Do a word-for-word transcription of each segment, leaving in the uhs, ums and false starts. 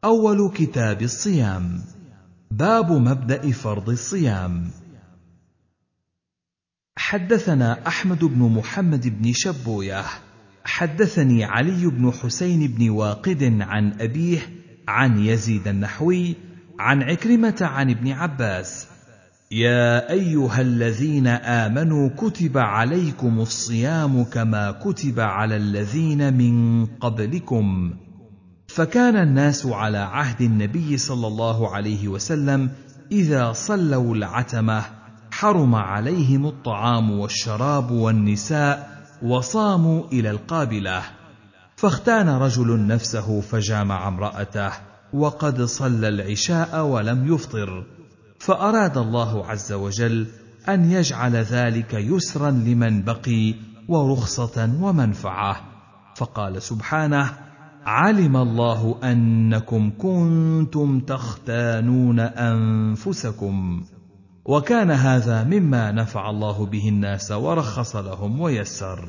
أول كتاب الصيام. باب مبدأ فرض الصيام. حدثنا أحمد بن محمد بن شبوية حدثني علي بن حسين بن واقد عن أبيه عن يزيد النحوي عن عكرمة عن ابن عباس: يا أيها الذين آمنوا كتب عليكم الصيام كما كتب على الذين من قبلكم. فكان الناس على عهد النبي صلى الله عليه وسلم إذا صلوا العتمة حرم عليهم الطعام والشراب والنساء وصاموا إلى القابلة. فاختان رجل نفسه فجامع امرأته وقد صلى العشاء ولم يفطر، فأراد الله عز وجل أن يجعل ذلك يسرا لمن بقي ورخصة ومنفعة، فقال سبحانه: علم الله أنكم كنتم تختانون أنفسكم، وكان هذا مما نفع الله به الناس ورخص لهم ويسر.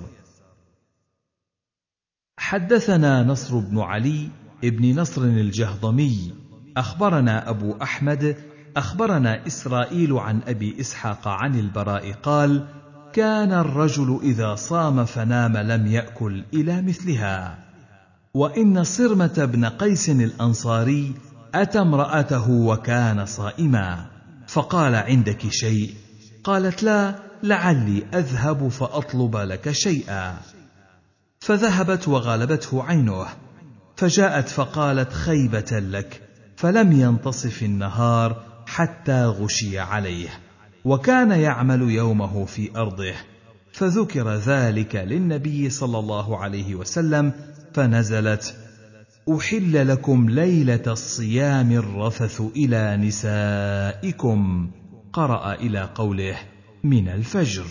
حدثنا نصر بن علي ابن نصر الجهضمي أخبرنا أبو أحمد أخبرنا إسرائيل عن أبي إسحاق عن البراء قال: كان الرجل إذا صام فنام لم يأكل إلى مثلها. وإن صرمة بن قيس الأنصاري أتى امرأته وكان صائما، فقال: عندك شيء؟ قالت: لا، لعلي أذهب فأطلب لك شيئا. فذهبت وغلبته عينه، فجاءت فقالت: خيبة لك، فلم ينتصف النهار حتى غشي عليه، وكان يعمل يومه في أرضه. فذكر ذلك للنبي صلى الله عليه وسلم فنزلت: أحل لكم ليلة الصيام الرفث إلى نسائكم، قرأ إلى قوله: من الفجر.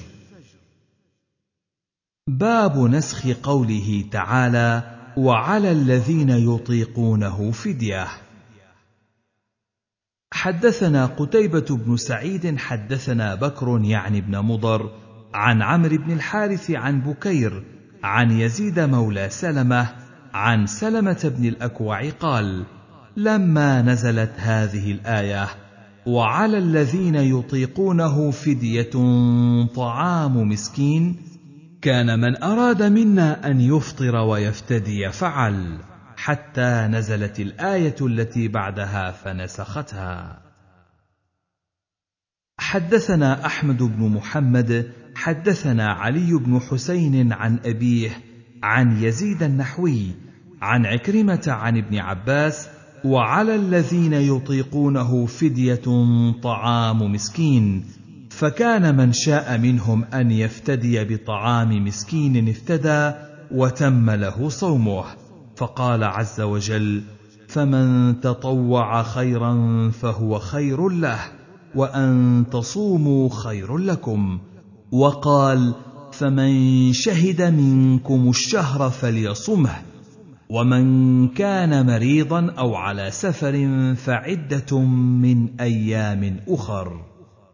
باب نسخ قوله تعالى: وعلى الذين يطيقونه فدية. حدثنا قتيبة بن سعيد حدثنا بكر يعني بن مضر عن عمرو بن الحارث عن بكير عن يزيد مولى سلمة عن سلمة بن الأكوع قال: لما نزلت هذه الآية: وعلى الذين يطيقونه فدية طعام مسكين، كان من أراد منا أن يفطر ويفتدي فعل، حتى نزلت الآية التي بعدها فنسختها. حدثنا أحمد بن محمد حدثنا علي بن حسين عن أبيه عن يزيد النحوي عن عكرمة عن ابن عباس: وعلى الذين يطيقونه فدية طعام مسكين، فكان من شاء منهم أن يفتدي بطعام مسكين افتدى وتم له صومه. فقال عز وجل: فمن تطوع خيرا فهو خير له، وأن تصوموا خير لكم. وقال: فمن شهد منكم الشهر فليصمه، ومن كان مريضا أو على سفر فعدة من أيام أخر.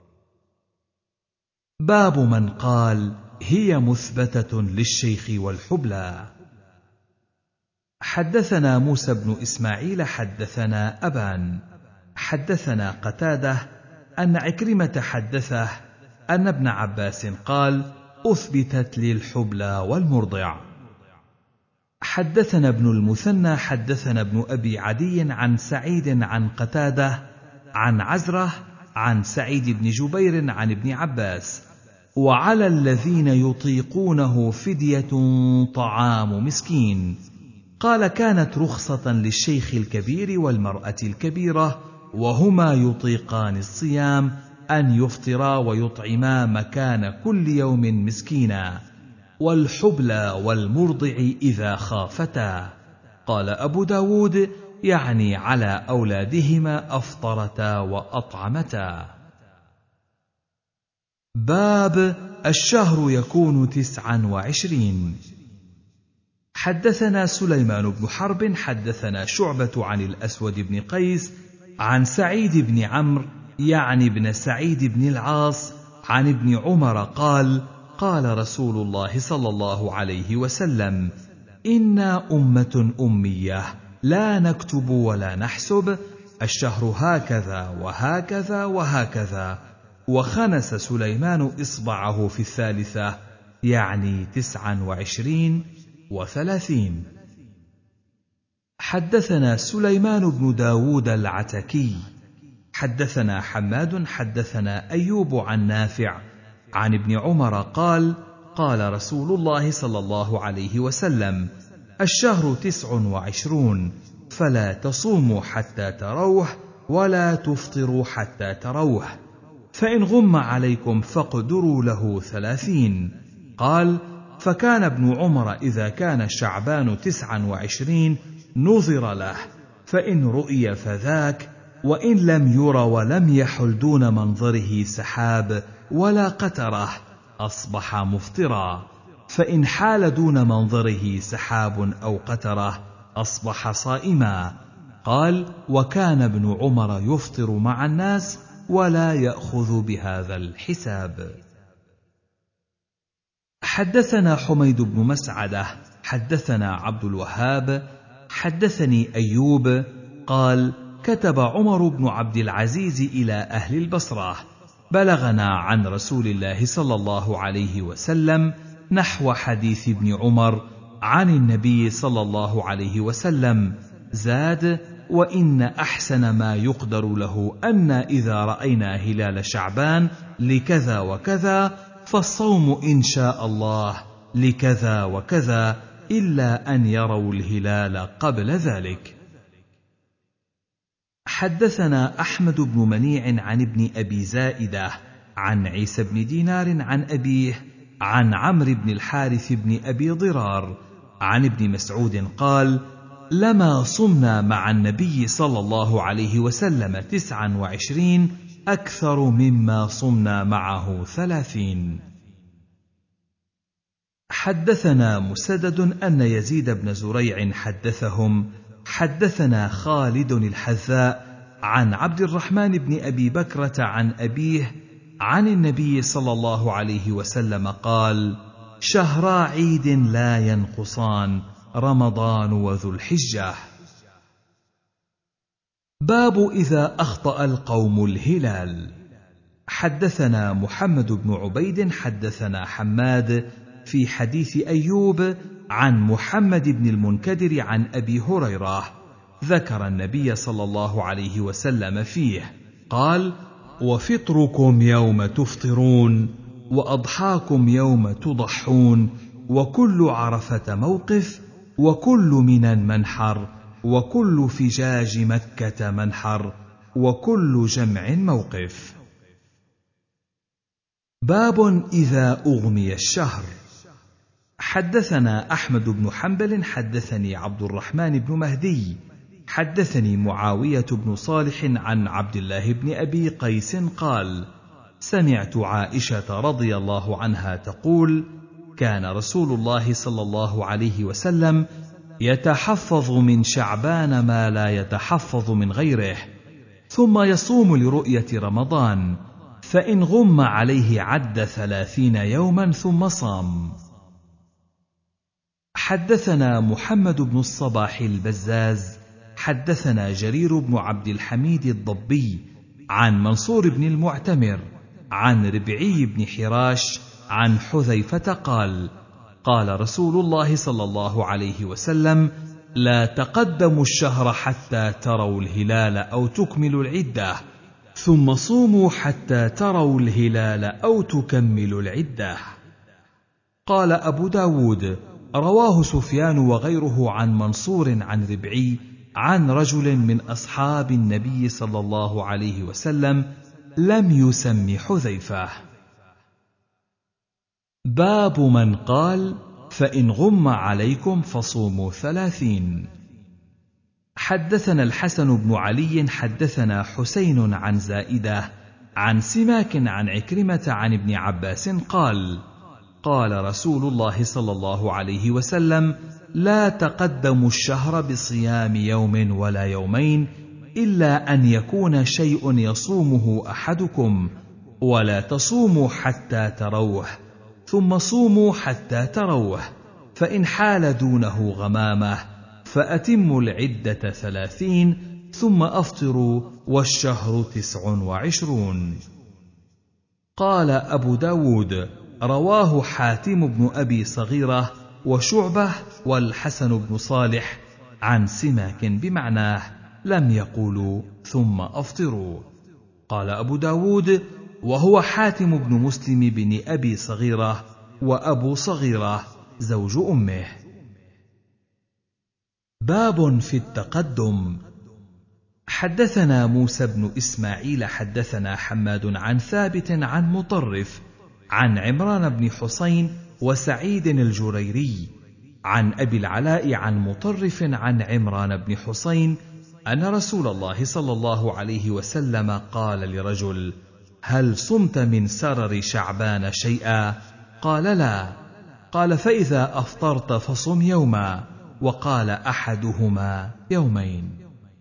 باب من قال: هي مثبتة للشيخ والحبلى. حدثنا موسى بن إسماعيل حدثنا أبان حدثنا قتادة أن عكرمة حدثه أن ابن عباس قال: أثبتت للحبلى والمرضع. حدثنا ابن المثنى حدثنا ابن أبي عدي عن سعيد عن قتادة عن عزرة عن سعيد بن جبير عن ابن عباس: وعلى الذين يطيقونه فدية طعام مسكين. قال: كانت رخصة للشيخ الكبير والمرأة الكبيرة وهما يطيقان الصيام أن يفطرا ويطعما مكان كل يوم مسكينا، والحبلى والمرضع إذا خافتا. قال أبو داود: يعني على أولادهما أفطرتا وأطعمتا. باب الشهر يكون تسعا وعشرين. حدثنا سليمان بن حرب حدثنا شعبة عن الأسود بن قيس عن سعيد بن عمرو يعني بن سعيد بن العاص عن ابن عمر قال: قال رسول الله صلى الله عليه وسلم: إنا أمة أمية لا نكتب ولا نحسب، الشهر هكذا وهكذا وهكذا. وخنس سليمان إصبعه في الثالثة، يعني تسعا وعشرين وثلاثين. حدثنا سليمان بن داود العتكي حدثنا حماد حدثنا أيوب عن نافع عن ابن عمر قال: قال رسول الله صلى الله عليه وسلم: الشهر تسع وعشرون، فلا تصوموا حتى تروه ولا تفطروا حتى تروه، فإن غم عليكم فاقدروا له ثلاثين. قال: فكان ابن عمر إذا كان شعبان تسعا وعشرين نظر له، فإن رؤي فذاك، وإن لم ير ولم يحل دون منظره سحاب ولا قتره أصبح مفطرا، فإن حال دون منظره سحاب أو قتره أصبح صائما. قال: وكان ابن عمر يفطر مع الناس ولا يأخذ بهذا الحساب. حدثنا حميد بن مسعدة حدثنا عبد الوهاب حدثني أيوب قال: كتب عمر بن عبد العزيز إلى أهل البصرة: بلغنا عن رسول الله صلى الله عليه وسلم نحو حديث ابن عمر عن النبي صلى الله عليه وسلم، زاد: وإن أحسن ما يقدر له أن إذا رأينا هلال شعبان لكذا وكذا فالصوم إن شاء الله لكذا وكذا، إلا أن يروا الهلال قبل ذلك. حدثنا أحمد بن منيع عن ابن أبي زائدة عن عيسى بن دينار عن أبيه عن عمرو بن الحارث بن أبي ضرار عن ابن مسعود قال: لما صمنا مع النبي صلى الله عليه وسلم تسعا وعشرين أكثر مما صمنا معه ثلاثين. حدثنا مسدد أن يزيد بن زريع حدثهم حدثنا خالد الحذاء عن عبد الرحمن بن أبي بكرة عن أبيه عن النبي صلى الله عليه وسلم قال: شهرا عيد لا ينقصان، رمضان وذو الحجة. باب إذا أخطأ القوم الهلال. حدثنا محمد بن عبيد حدثنا حماد في حديث أيوب عن محمد بن المنكدر عن أبي هريرة ذكر النبي صلى الله عليه وسلم فيه قال: وفطركم يوم تفطرون، وأضحاكم يوم تضحون، وكل عرفة موقف، وكل منى منحر، وكل فجاج مكة منحر، وكل جمع موقف. باب إذا أغمي الشهر. حدثنا أحمد بن حنبل حدثني عبد الرحمن بن مهدي حدثني معاوية بن صالح عن عبد الله بن أبي قيس قال: سمعت عائشة رضي الله عنها تقول: كان رسول الله صلى الله عليه وسلم يتحفظ من شعبان ما لا يتحفظ من غيره، ثم يصوم لرؤية رمضان، فإن غم عليه عد ثلاثين يوما ثم صام. حدثنا محمد بن الصباح البزاز حدثنا جرير بن عبد الحميد الضبي عن منصور بن المعتمر عن ربعي بن حراش عن حذيفة قال: قال رسول الله صلى الله عليه وسلم: لا تقدموا الشهر حتى تروا الهلال أو تكملوا العدة، ثم صوموا حتى تروا الهلال أو تكملوا العدة. قال أبو داود: رواه سفيان وغيره عن منصور عن ربعي عن رجل من أصحاب النبي صلى الله عليه وسلم لم يسم حذيفة. باب من قال: فإن غم عليكم فصوموا ثلاثين. حدثنا الحسن بن علي حدثنا حسين عن زائدة عن سماك عن عكرمة عن ابن عباس قال: قال رسول الله صلى الله عليه وسلم: لا تقدموا الشهر بصيام يوم ولا يومين، إلا أن يكون شيء يصومه أحدكم، ولا تصوموا حتى تروه، ثم صوموا حتى تروه، فإن حال دونه غمامة فأتموا العدة ثلاثين ثم أفطروا والشهر تسع وعشرون. قال أبو داود: رواه حاتم بن أبي صغيرة وشعبة والحسن بن صالح عن سماك بمعناه، لم يقولوا ثم أفطروا. قال أبو داود: وهو حاتم بن مسلم بن أبي صغيرة، وأبو صغيرة زوج أمه. باب في التقدم. حدثنا موسى بن إسماعيل حدثنا حماد عن ثابت عن مطرف عن عمران بن حسين وسعيد الجريري عن أبي العلاء عن مطرف عن عمران بن حسين أن رسول الله صلى الله عليه وسلم قال لرجل: هل صمت من سرر شعبان شيئا؟ قال: لا. قال: فإذا أفطرت فصم يوما، وقال أحدهما يومين.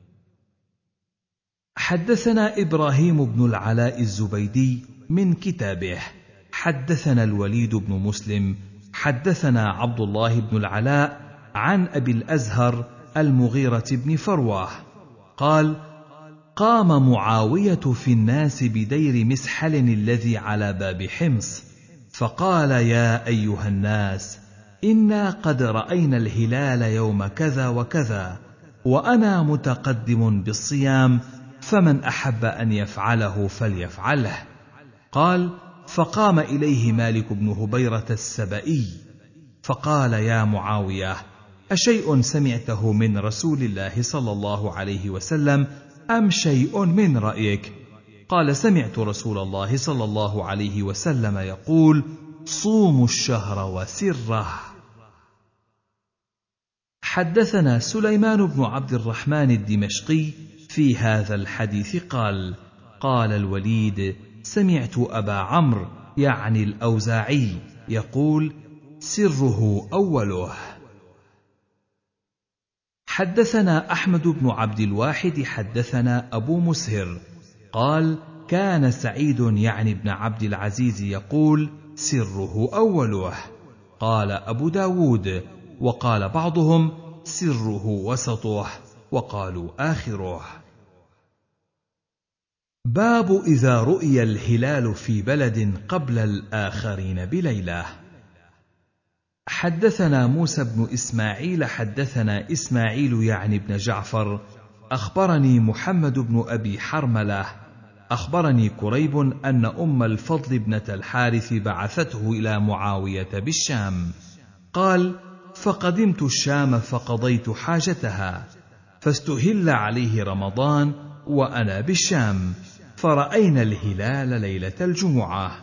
حدثنا إبراهيم بن العلاء الزبيدي من كتابه. حدثنا الوليد بن مسلم حدثنا عبد الله بن العلاء عن أبي الأزهر المغيرة بن فروة قال: قام معاوية في الناس بدير مسحل الذي على باب حمص، فقال: يا أيها الناس، إنا قد رأينا الهلال يوم كذا وكذا، وأنا متقدم بالصيام، فمن أحب أن يفعله فليفعله. قال: فقام إليه مالك بن هبيرة السبئي فقال: يا معاوية، أشيء سمعته من رسول الله صلى الله عليه وسلم أم شيء من رأيك؟ قال: سمعت رسول الله صلى الله عليه وسلم يقول: صوموا الشهر وسره. حدثنا سليمان بن عبد الرحمن الدمشقي في هذا الحديث قال: قال الوليد: سمعت أبا عمرو يعني الأوزاعي يقول: سره أوله. حدثنا أحمد بن عبد الواحد حدثنا أبو مسهر قال: كان سعيد يعني ابن عبد العزيز يقول: سره أوله. قال أبو داود: وقال بعضهم: سره وسطه، وقالوا آخره. باب إذا رؤي الهلال في بلد قبل الآخرين بليلة. حدثنا موسى بن إسماعيل حدثنا إسماعيل يعني بن جعفر أخبرني محمد بن أبي حرملة أخبرني كريب أن أم الفضل ابنة الحارث بعثته إلى معاوية بالشام. قال: فقدمت الشام فقضيت حاجتها، فاستهل عليه رمضان وأنا بالشام، فرأينا الهلال ليلة الجمعة.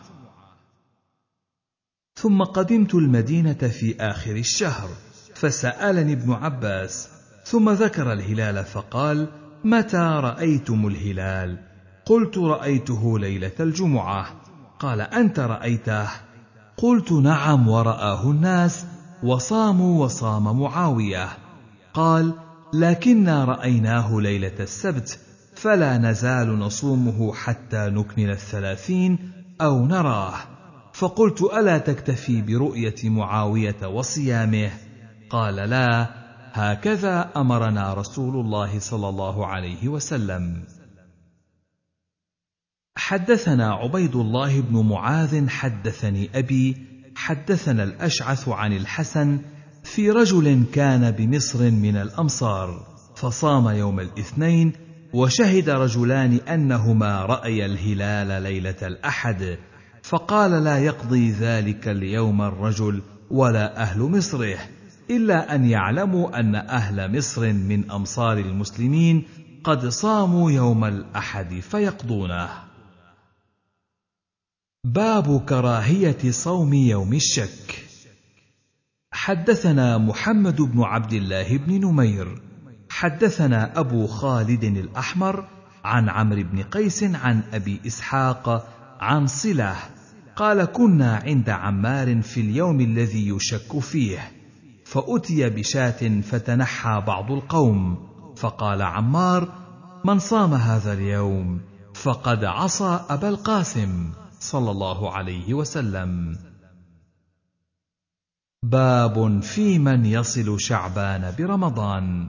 ثم قدمت المدينة في آخر الشهر، فسألني ابن عباس، ثم ذكر الهلال فقال: متى رأيتم الهلال؟ قلت: رأيته ليلة الجمعة. قال: أنت رأيته؟ قلت: نعم، ورآه الناس، وصاموا وصام معاوية. قال: لكننا رأيناه ليلة السبت، فلا نزال نصومه حتى نكمل الثلاثين أو نراه. فقلت: ألا تكتفي برؤية معاوية وصيامه؟ قال: لا، هكذا أمرنا رسول الله صلى الله عليه وسلم. حدثنا عبيد الله بن معاذ حدثني أبي حدثنا الأشعث عن الحسن في رجل كان بمصر من الأمصار، فصام يوم الاثنين، وشهد رجلان أنهما رأيا الهلال ليلة الأحد، فقال: لا يقضي ذلك اليوم الرجل ولا أهل مصره، إلا أن يعلموا أن أهل مصر من أمصار المسلمين قد صاموا يوم الأحد فيقضونه. باب كراهية صوم يوم الشك. حدثنا محمد بن عبد الله بن نمير حدثنا أبو خالد الأحمر عن عمرو بن قيس عن أبي إسحاق عن صلة قال: كنا عند عمار في اليوم الذي يشك فيه، فأتي بشاة فتنحى بعض القوم، فقال عمار: من صام هذا اليوم فقد عصى أبا القاسم صلى الله عليه وسلم. باب في من يصل شعبان برمضان.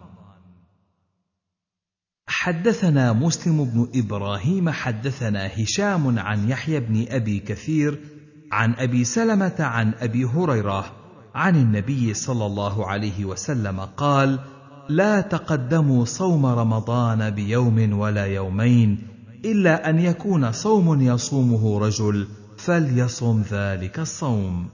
حدثنا مسلم بن إبراهيم حدثنا هشام عن يحيى بن أبي كثير عن أبي سلمة عن أبي هريرة عن النبي صلى الله عليه وسلم قال: لا تقدموا صوم رمضان بيوم ولا يومين إلا أن يكون صوم يصومه رجل فليصم ذلك الصوم.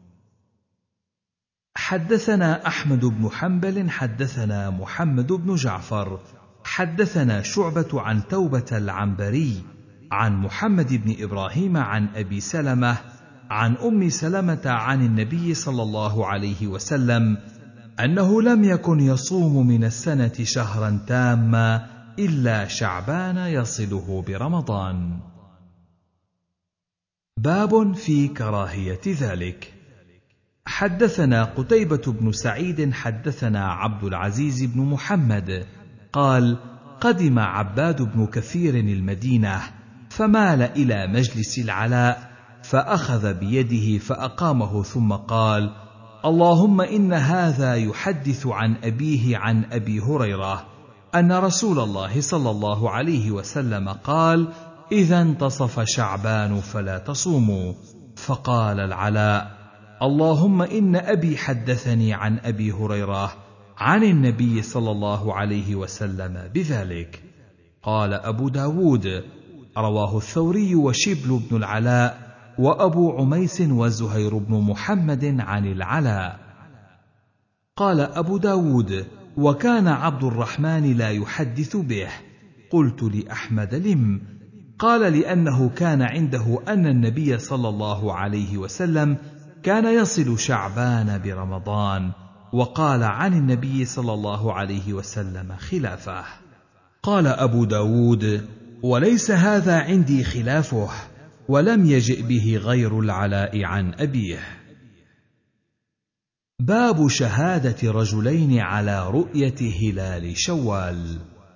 حدثنا أحمد بن حنبل حدثنا محمد بن جعفر حدثنا شعبة عن توبة العنبري عن محمد بن إبراهيم عن أبي سلمة عن أم سلمة عن النبي صلى الله عليه وسلم أنه لم يكن يصوم من السنة شهرا تاما إلا شعبان يصله برمضان. باب في كراهية ذلك. حدثنا قتيبة بن سعيد حدثنا عبد العزيز بن محمد قال: قدم عباد بن كثير المدينة فمال إلى مجلس العلاء فأخذ بيده فأقامه ثم قال: اللهم إن هذا يحدث عن أبيه عن أبي هريرة أن رسول الله صلى الله عليه وسلم قال: إذا انتصف شعبان فلا تصوموا. فقال العلاء: اللهم إن أبي حدثني عن أبي هريرة عن النبي صلى الله عليه وسلم بذلك. قال أبو داود: رواه الثوري وشبل بن العلاء وأبو عميس وزهير بن محمد عن العلاء. قال أبو داود: وكان عبد الرحمن لا يحدث به. قلت لأحمد: لم؟ قال: لأنه كان عنده أن النبي صلى الله عليه وسلم كان يصل شعبان برمضان، وقال عن النبي صلى الله عليه وسلم خلافه. قال أبو داود: وليس هذا عندي خلافه، ولم يجئ به غير العلاء عن أبيه. باب شهادة رجلين على رؤية هلال شوال.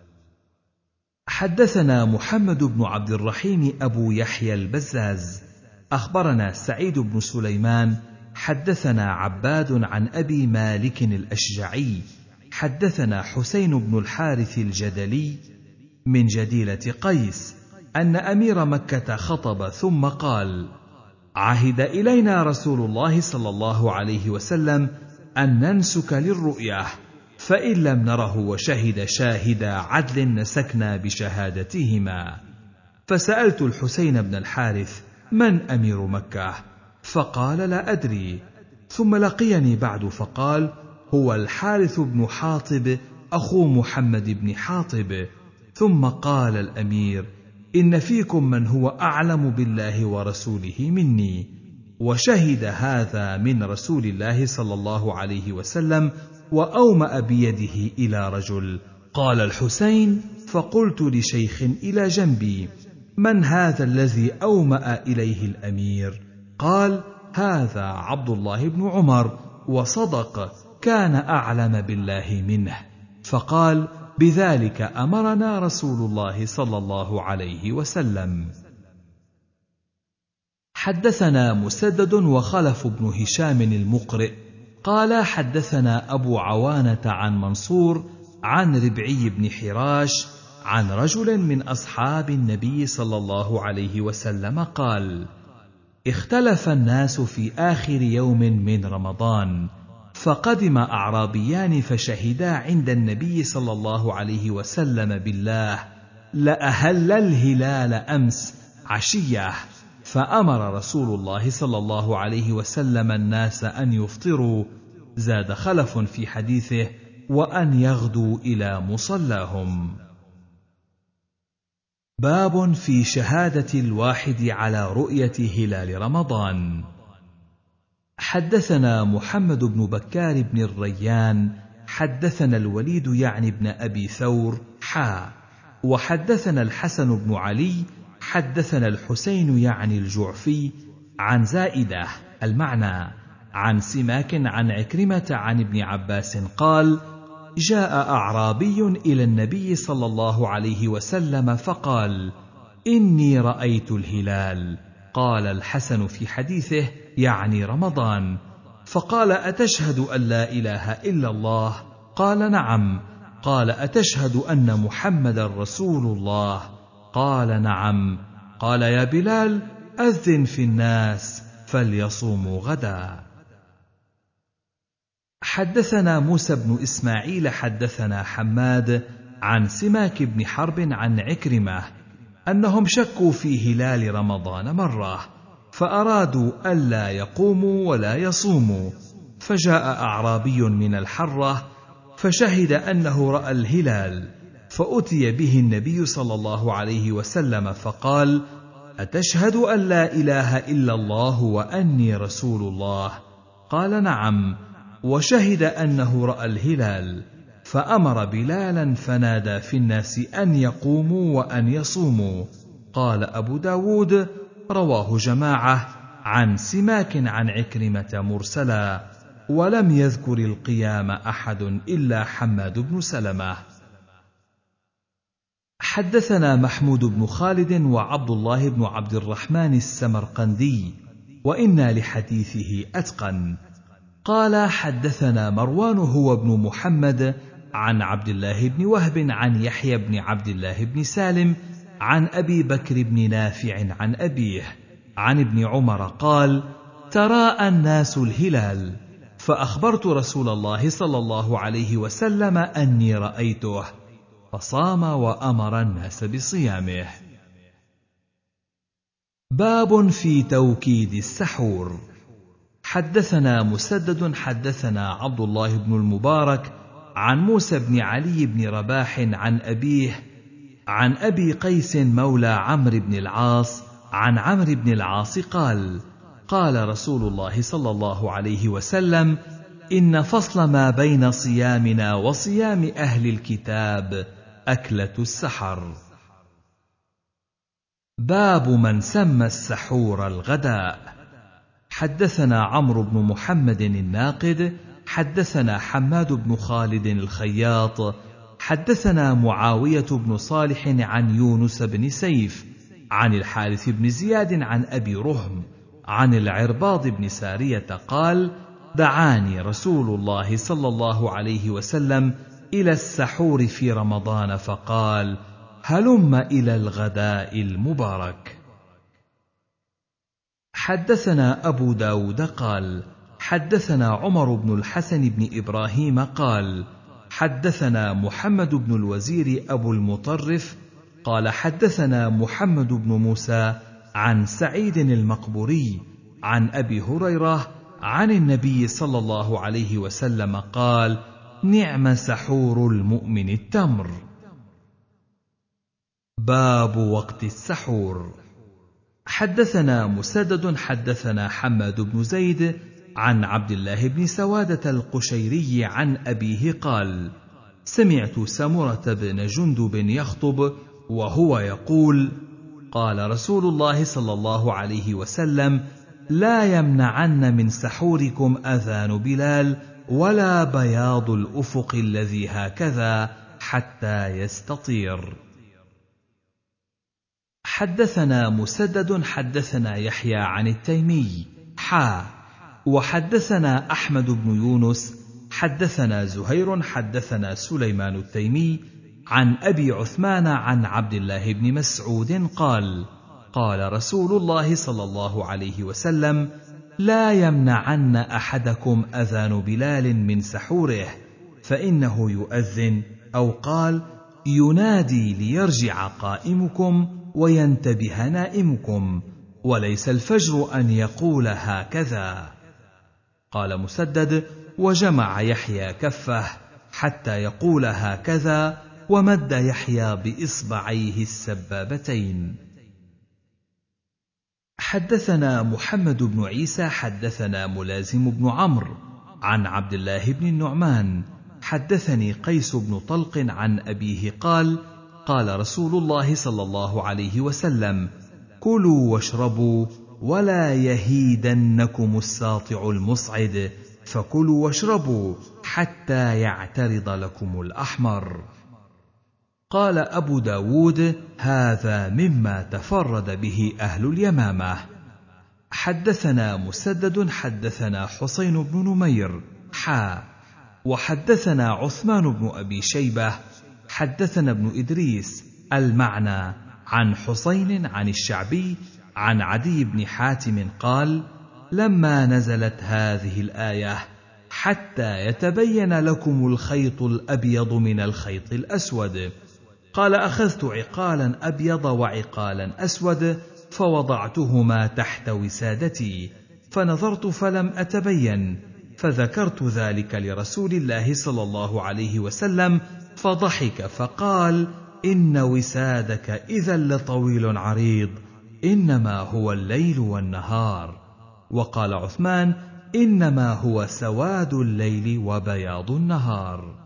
حدثنا محمد بن عبد الرحيم أبو يحيى البزاز أخبرنا سعيد بن سليمان حدثنا عباد عن أبي مالك الأشجعي حدثنا حسين بن الحارث الجدلي من جديلة قيس أن أمير مكة خطب ثم قال: عهد إلينا رسول الله صلى الله عليه وسلم أن ننسك للرؤية، فإن لم نره وشهد شاهدا عدل نسكنا بشهادتهما. فسألت الحسين بن الحارث: من أمير مكة؟ فقال: لا أدري. ثم لقيني بعد فقال: هو الحارث بن حاطب أخو محمد بن حاطب. ثم قال الأمير: إن فيكم من هو أعلم بالله ورسوله مني، وشهد هذا من رسول الله صلى الله عليه وسلم، وأومأ بيده إلى رجل. قال الحسين: فقلت لشيخ إلى جنبي: من هذا الذي أومأ إليه الأمير؟ قال: هذا عبد الله بن عمر، وصدق، كان أعلم بالله منه. فقال: بذلك أمرنا رسول الله صلى الله عليه وسلم. حدثنا مسدد وخلف بن هشام المقرئ قال: حدثنا أبو عوانة عن منصور عن ربعي بن حراش عن رجل من أصحاب النبي صلى الله عليه وسلم قال: اختلف الناس في آخر يوم من رمضان، فقدم أعرابيان فشهدا عند النبي صلى الله عليه وسلم بالله: لأهل الهلال أمس عشية. فأمر رسول الله صلى الله عليه وسلم الناس أن يفطروا، زاد خلف في حديثه: وأن يغدوا إلى مصلاهم. باب في شهادة الواحد على رؤية هلال رمضان. حدثنا محمد بن بكار بن الريان حدثنا الوليد يعني بن أبي ثور حا وحدثنا الحسن بن علي حدثنا الحسين يعني الجعفي عن زائدة المعنى عن سماك عن عكرمة عن ابن عباس قال: جاء أعرابي إلى النبي صلى الله عليه وسلم فقال: إني رأيت الهلال. قال الحسن في حديثه: يعني رمضان. فقال: أتشهد أن لا إله إلا الله؟ قال: نعم. قال: أتشهد أن محمدا رسول الله؟ قال: نعم. قال: يا بلال أذن في الناس فليصوموا غدا. حدثنا موسى بن إسماعيل حدثنا حماد عن سماك بن حرب عن عكرمة أنهم شكوا في هلال رمضان مرة، فأرادوا ألا يقوموا ولا يصوموا، فجاء أعرابي من الحرة فشهد أنه رأى الهلال، فأتي به النبي صلى الله عليه وسلم فقال: أتشهد أن لا إله إلا الله وأني رسول الله؟ قال: نعم. وشهد أنه رأى الهلال، فأمر بلالا فنادى في الناس أن يقوموا وأن يصوموا. قال أبو داود: رواه جماعة عن سماك عن عكرمة مرسلا، ولم يذكر القيام أحد إلا حماد بن سلمة. حدثنا محمود بن خالد وعبد الله بن عبد الرحمن السمرقندي، وإنا لحديثه أتقن. قال: حدثنا مروان هو بن محمد عن عبد الله بن وهب عن يحيى بن عبد الله بن سالم عن أبي بكر بن نافع عن أبيه عن ابن عمر قال: تراءى الناس الهلال، فأخبرت رسول الله صلى الله عليه وسلم أني رأيته، فصام وأمر الناس بصيامه. باب في توكيد السحور. حدثنا مسدد حدثنا عبد الله بن المبارك عن موسى بن علي بن رباح عن أبيه عن أبي قيس مولى عمرو بن العاص عن عمرو بن العاص قال: قال رسول الله صلى الله عليه وسلم: إن فصل ما بين صيامنا وصيام أهل الكتاب أكلة السحر. باب من سمى السحور الغداء. حدثنا عمرو بن محمد الناقد حدثنا حماد بن خالد الخياط حدثنا معاوية بن صالح عن يونس بن سيف عن الحارث بن زياد عن أبي رهم عن العرباض بن سارية قال: دعاني رسول الله صلى الله عليه وسلم إلى السحور في رمضان فقال: هلم إلى الغداء المبارك. حدثنا أبو داود قال: حدثنا عمر بن الحسن بن إبراهيم قال: حدثنا محمد بن الوزير أبو المطرف قال: حدثنا محمد بن موسى عن سعيد المقبوري عن أبي هريرة عن النبي صلى الله عليه وسلم قال: نعم سحور المؤمن التمر. باب وقت السحور. حدثنا مسدد حدثنا حماد بن زيد عن عبد الله بن سوادة القشيري عن أبيه قال: سمعت سمرة بن جندب يخطب وهو يقول: قال رسول الله صلى الله عليه وسلم: لا يمنعن من سحوركم أذان بلال ولا بياض الأفق الذي هكذا حتى يستطير. حدثنا مسدد حدثنا يحيى عن التيمي حا وحدثنا أحمد بن يونس حدثنا زهير حدثنا سليمان التيمي عن أبي عثمان عن عبد الله بن مسعود قال: قال رسول الله صلى الله عليه وسلم: لا يمنعن أحدكم أذان بلال من سحوره، فإنه يؤذن، أو قال: ينادي ليرجع قائمكم وينتبه نائمكم، وليس الفجر أن يقول هكذا. قال مسدد: وجمع يحيى كفه حتى يقول هكذا، ومد يحيى بإصبعيه السبابتين. حدثنا محمد بن عيسى حدثنا ملازم بن عمرو عن عبد الله بن النعمان حدثني قيس بن طلق عن أبيه قال: قال رسول الله صلى الله عليه وسلم: كلوا واشربوا ولا يهيدنكم الساطع المصعد، فكلوا واشربوا حتى يعترض لكم الأحمر. قال أبو داود: هذا مما تفرد به أهل اليمامة. حدثنا مسدد حدثنا حسين بن نمير حا وحدثنا عثمان بن أبي شيبة حدثنا ابن إدريس المعنى عن حسين عن الشعبي عن عدي بن حاتم قال: لما نزلت هذه الآية حتى يتبين لكم الخيط الأبيض من الخيط الأسود، قال: أخذت عقالا أبيض وعقالا أسود فوضعتهما تحت وسادتي، فنظرت فلم أتبين، فذكرت ذلك لرسول الله صلى الله عليه وسلم فضحك فقال: إن وسادك إذا لطويل عريض، إنما هو الليل والنهار. وقال عثمان: إنما هو سواد الليل وبياض النهار.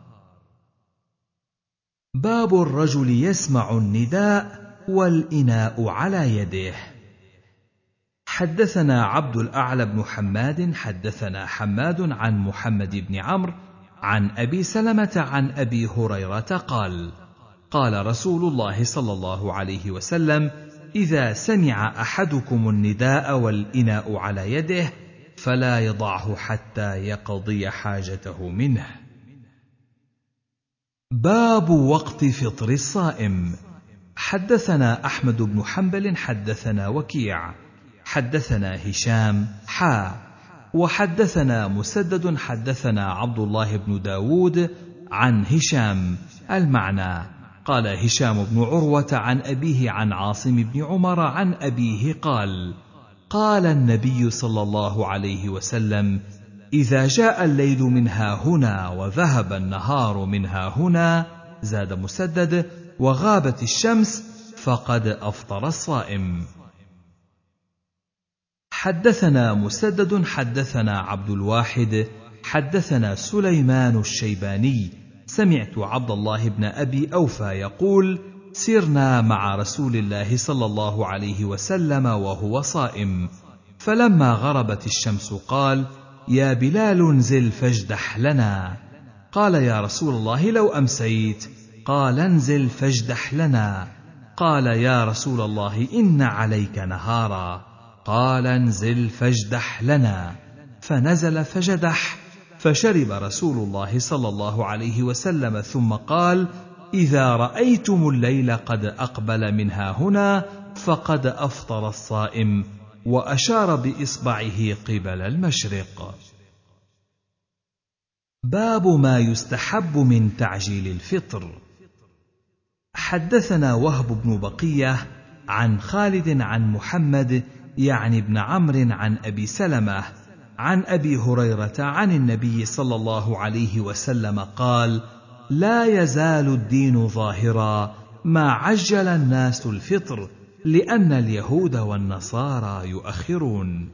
باب الرجل يسمع النداء والإناء على يده. حدثنا عبد الأعلى بن حماد حدثنا حماد عن محمد بن عمرو عن أبي سلمة عن أبي هريرة قال: قال رسول الله صلى الله عليه وسلم: إذا سمع أحدكم النداء والإناء على يده فلا يضعه حتى يقضي حاجته منه. باب وقت فطر الصائم. حدثنا أحمد بن حنبل حدثنا وكيع حدثنا هشام حا وحدثنا مسدد حدثنا عبد الله بن داود عن هشام المعنى قال هشام بن عروة عن أبيه عن عاصم بن عمر عن أبيه قال: قال النبي صلى الله عليه وسلم: إذا جاء الليل منها هنا وذهب النهار منها هنا، زاد مسدد: وغابت الشمس فقد أفطر الصائم. حدثنا مسدد حدثنا عبد الواحد حدثنا سليمان الشيباني سمعت عبد الله بن أبي أوفى يقول: سرنا مع رسول الله صلى الله عليه وسلم وهو صائم، فلما غربت الشمس قال: يا بلال انزل فاجدح لنا. قال: يا رسول الله لو أمسيت. قال: انزل فاجدح لنا. قال: يا رسول الله إن عليك نهارا. قال: انزل فاجدح لنا. فنزل فجدح، فشرب رسول الله صلى الله عليه وسلم ثم قال: إذا رأيتم الليل قد أقبل منها هنا فقد أفطر الصائم، وأشار بإصبعه قبل المشرق. باب ما يستحب من تعجيل الفطر. حدثنا وهب بن بقية عن خالد عن محمد يعني بن عمرو عن أبي سلمة عن أبي هريرة عن النبي صلى الله عليه وسلم قال: لا يزال الدين ظاهرا ما عجل الناس الفطر، لأن اليهود والنصارى يؤخرون.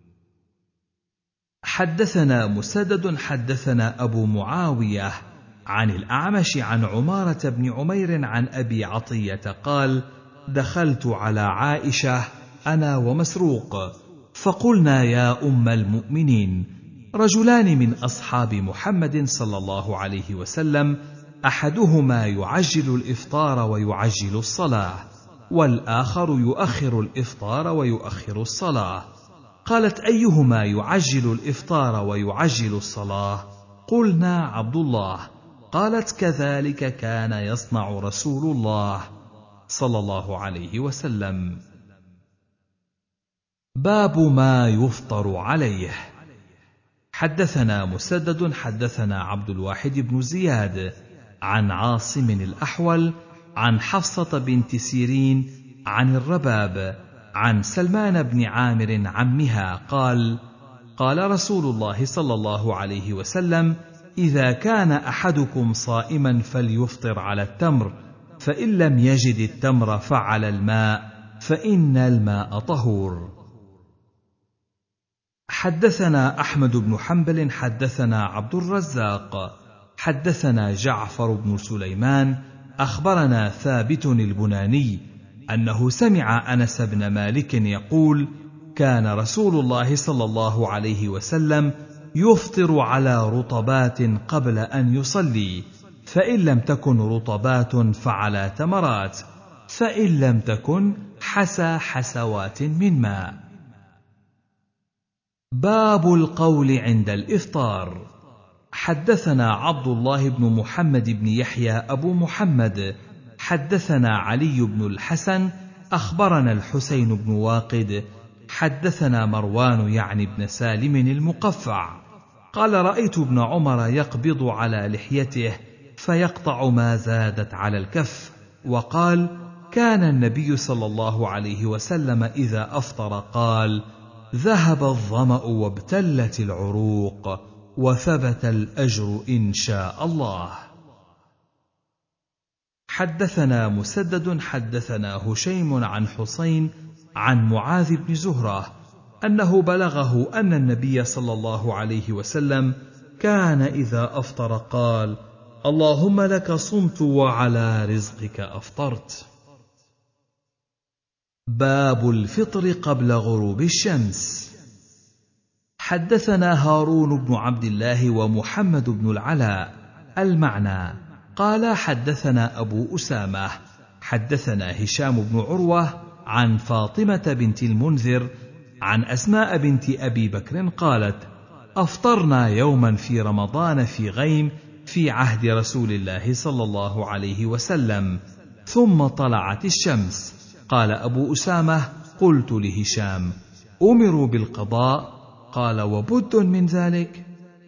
حدثنا مسدد حدثنا أبو معاوية عن الأعمش عن عمارة بن عمير عن أبي عطية قال: دخلت على عائشة أنا ومسروق، فقلنا: يا أم المؤمنين، رجلان من أصحاب محمد صلى الله عليه وسلم أحدهما يعجل الإفطار ويعجل الصلاة، والآخر يؤخر الإفطار ويؤخر الصلاة. قالت: أيهما يعجل الإفطار ويعجل الصلاة؟ قلنا: عبد الله. قالت: كذلك كان يصنع رسول الله صلى الله عليه وسلم. باب ما يفطر عليه. حدثنا مسدد حدثنا عبد الواحد بن زياد عن عاصم الأحول عن حفصة بنت سيرين عن الرباب عن سلمان بن عامر عمها قال: قال رسول الله صلى الله عليه وسلم: إذا كان أحدكم صائما فليفطر على التمر، فإن لم يجد التمر فعلى الماء، فإن الماء طهور. حدثنا أحمد بن حنبل حدثنا عبد الرزاق حدثنا جعفر بن سليمان أخبرنا ثابت البناني أنه سمع أنس بن مالك يقول: كان رسول الله صلى الله عليه وسلم يفطر على رطبات قبل أن يصلي، فإن لم تكن رطبات فعلى تمرات، فإن لم تكن حسى حسوات من ماء. باب القول عند الإفطار. حدثنا عبد الله بن محمد بن يحيى أبو محمد حدثنا علي بن الحسن أخبرنا الحسين بن واقد حدثنا مروان يعني بن سالم المقفع قال رأيت ابن عمر يقبض على لحيته فيقطع ما زادت على الكف، وقال: كان النبي صلى الله عليه وسلم إذا أفطر قال: ذهب الظمأ وابتلت العروق وثبت الأجر إن شاء الله. حدثنا مسدد حدثنا هشيم عن حسين عن معاذ بن زهرة أنه بلغه أن النبي صلى الله عليه وسلم كان إذا أفطر قال: اللهم لك صمت وعلى رزقك أفطرت. باب الفطر قبل غروب الشمس. حدثنا هارون بن عبد الله ومحمد بن العلاء المعنى قال حدثنا أبو أسامة حدثنا هشام بن عروة عن فاطمة بنت المنذر عن أسماء بنت أبي بكر قالت: أفطرنا يوما في رمضان في غيم في عهد رسول الله صلى الله عليه وسلم، ثم طلعت الشمس. قال أبو أسامة: قلت لهشام: أمروا بالقضاء؟ قال: وبد من ذلك.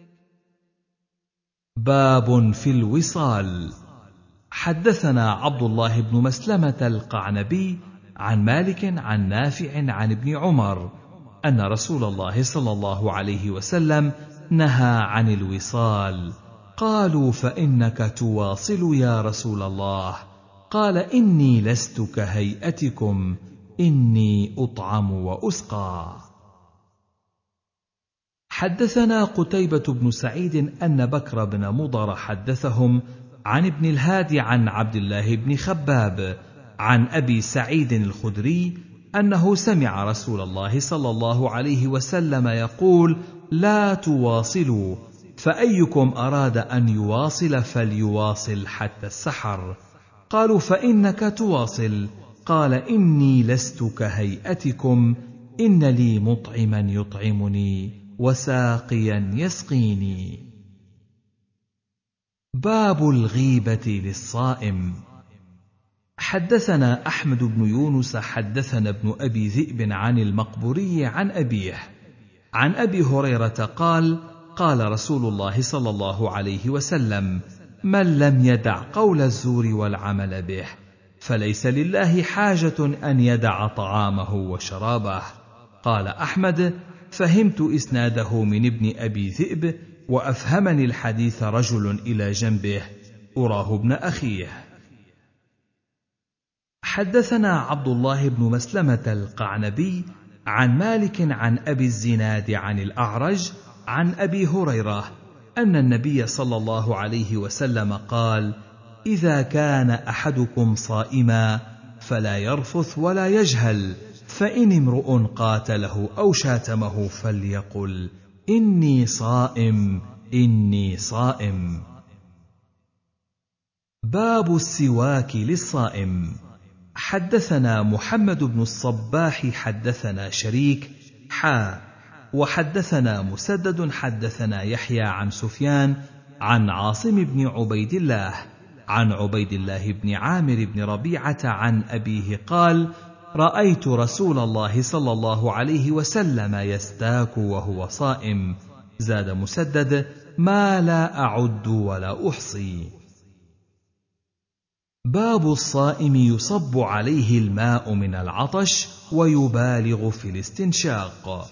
باب في الوصال. حدثنا عبد الله بن مسلمة القعنبي عن مالك عن نافع عن ابن عمر أن رسول الله صلى الله عليه وسلم نهى عن الوصال. قالوا: فإنك تواصل يا رسول الله؟ قال: إني لست كهيئتكم، إني أطعم وأسقى. حدثنا قتيبة بن سعيد أن بكر بن مضر حدثهم عن ابن الهادي عن عبد الله بن خباب عن أبي سعيد الخدري أنه سمع رسول الله صلى الله عليه وسلم يقول: لا تواصلوا، فأيكم أراد أن يواصل فليواصل حتى السحر. قالوا: فإنك تواصل؟ قال: إني لست كهيئتكم، إن لي مطعما يطعمني وساقيا يسقيني. باب الغيبة للصائم. حدثنا أحمد بن يونس حدثنا ابن أبي ذئب عن المقبوري عن أبيه عن أبي هريرة قال: قال رسول الله صلى الله عليه وسلم: من لم يدع قول الزور والعمل به فليس لله حاجة أن يدع طعامه وشرابه. قال أحمد: فهمت إسناده من ابن أبي ذئب، وأفهمني الحديث رجل إلى جنبه أراه ابن أخيه. حدثنا عبد الله بن مسلمة القعنبي عن مالك عن أبي الزناد عن الأعرج عن أبي هريرة أن النبي صلى الله عليه وسلم قال: إذا كان أحدكم صائما فلا يرفث ولا يجهل، فإن امرؤ قاتله أو شاتمه فليقل: إني صائم إني صائم. باب السواك للصائم. حدثنا محمد بن الصباح حدثنا شريك حا وحدثنا مسدد حدثنا يحيى عن سفيان عن عاصم بن عبيد الله عن عبيد الله بن عامر بن ربيعة عن أبيه قال: رأيت رسول الله صلى الله عليه وسلم يستاك وهو صائم. زاد مسدد: ما لا أعد ولا أحصي. باب الصائم يصب عليه الماء من العطش ويبالغ في الاستنشاق.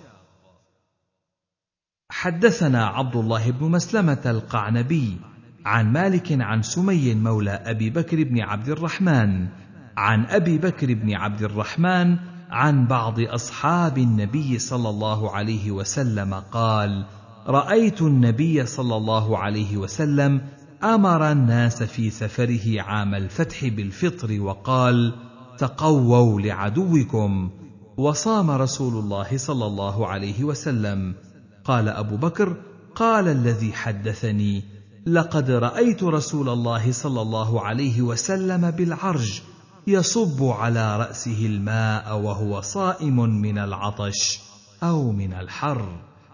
حدثنا عبد الله بن مسلمة القعنبي عن مالك عن سمي مولى أبي بكر بن عبد الرحمن عن أبي بكر بن عبد الرحمن عن بعض أصحاب النبي صلى الله عليه وسلم قال: رأيت النبي صلى الله عليه وسلم أمر الناس في سفره عام الفتح بالفطر وقال: تقووا لعدوكم، وصام رسول الله صلى الله عليه وسلم. قال أبو بكر: قال الذي حدثني: لقد رأيت رسول الله صلى الله عليه وسلم بالعرج يصب على رأسه الماء وهو صائم من العطش أو من الحر.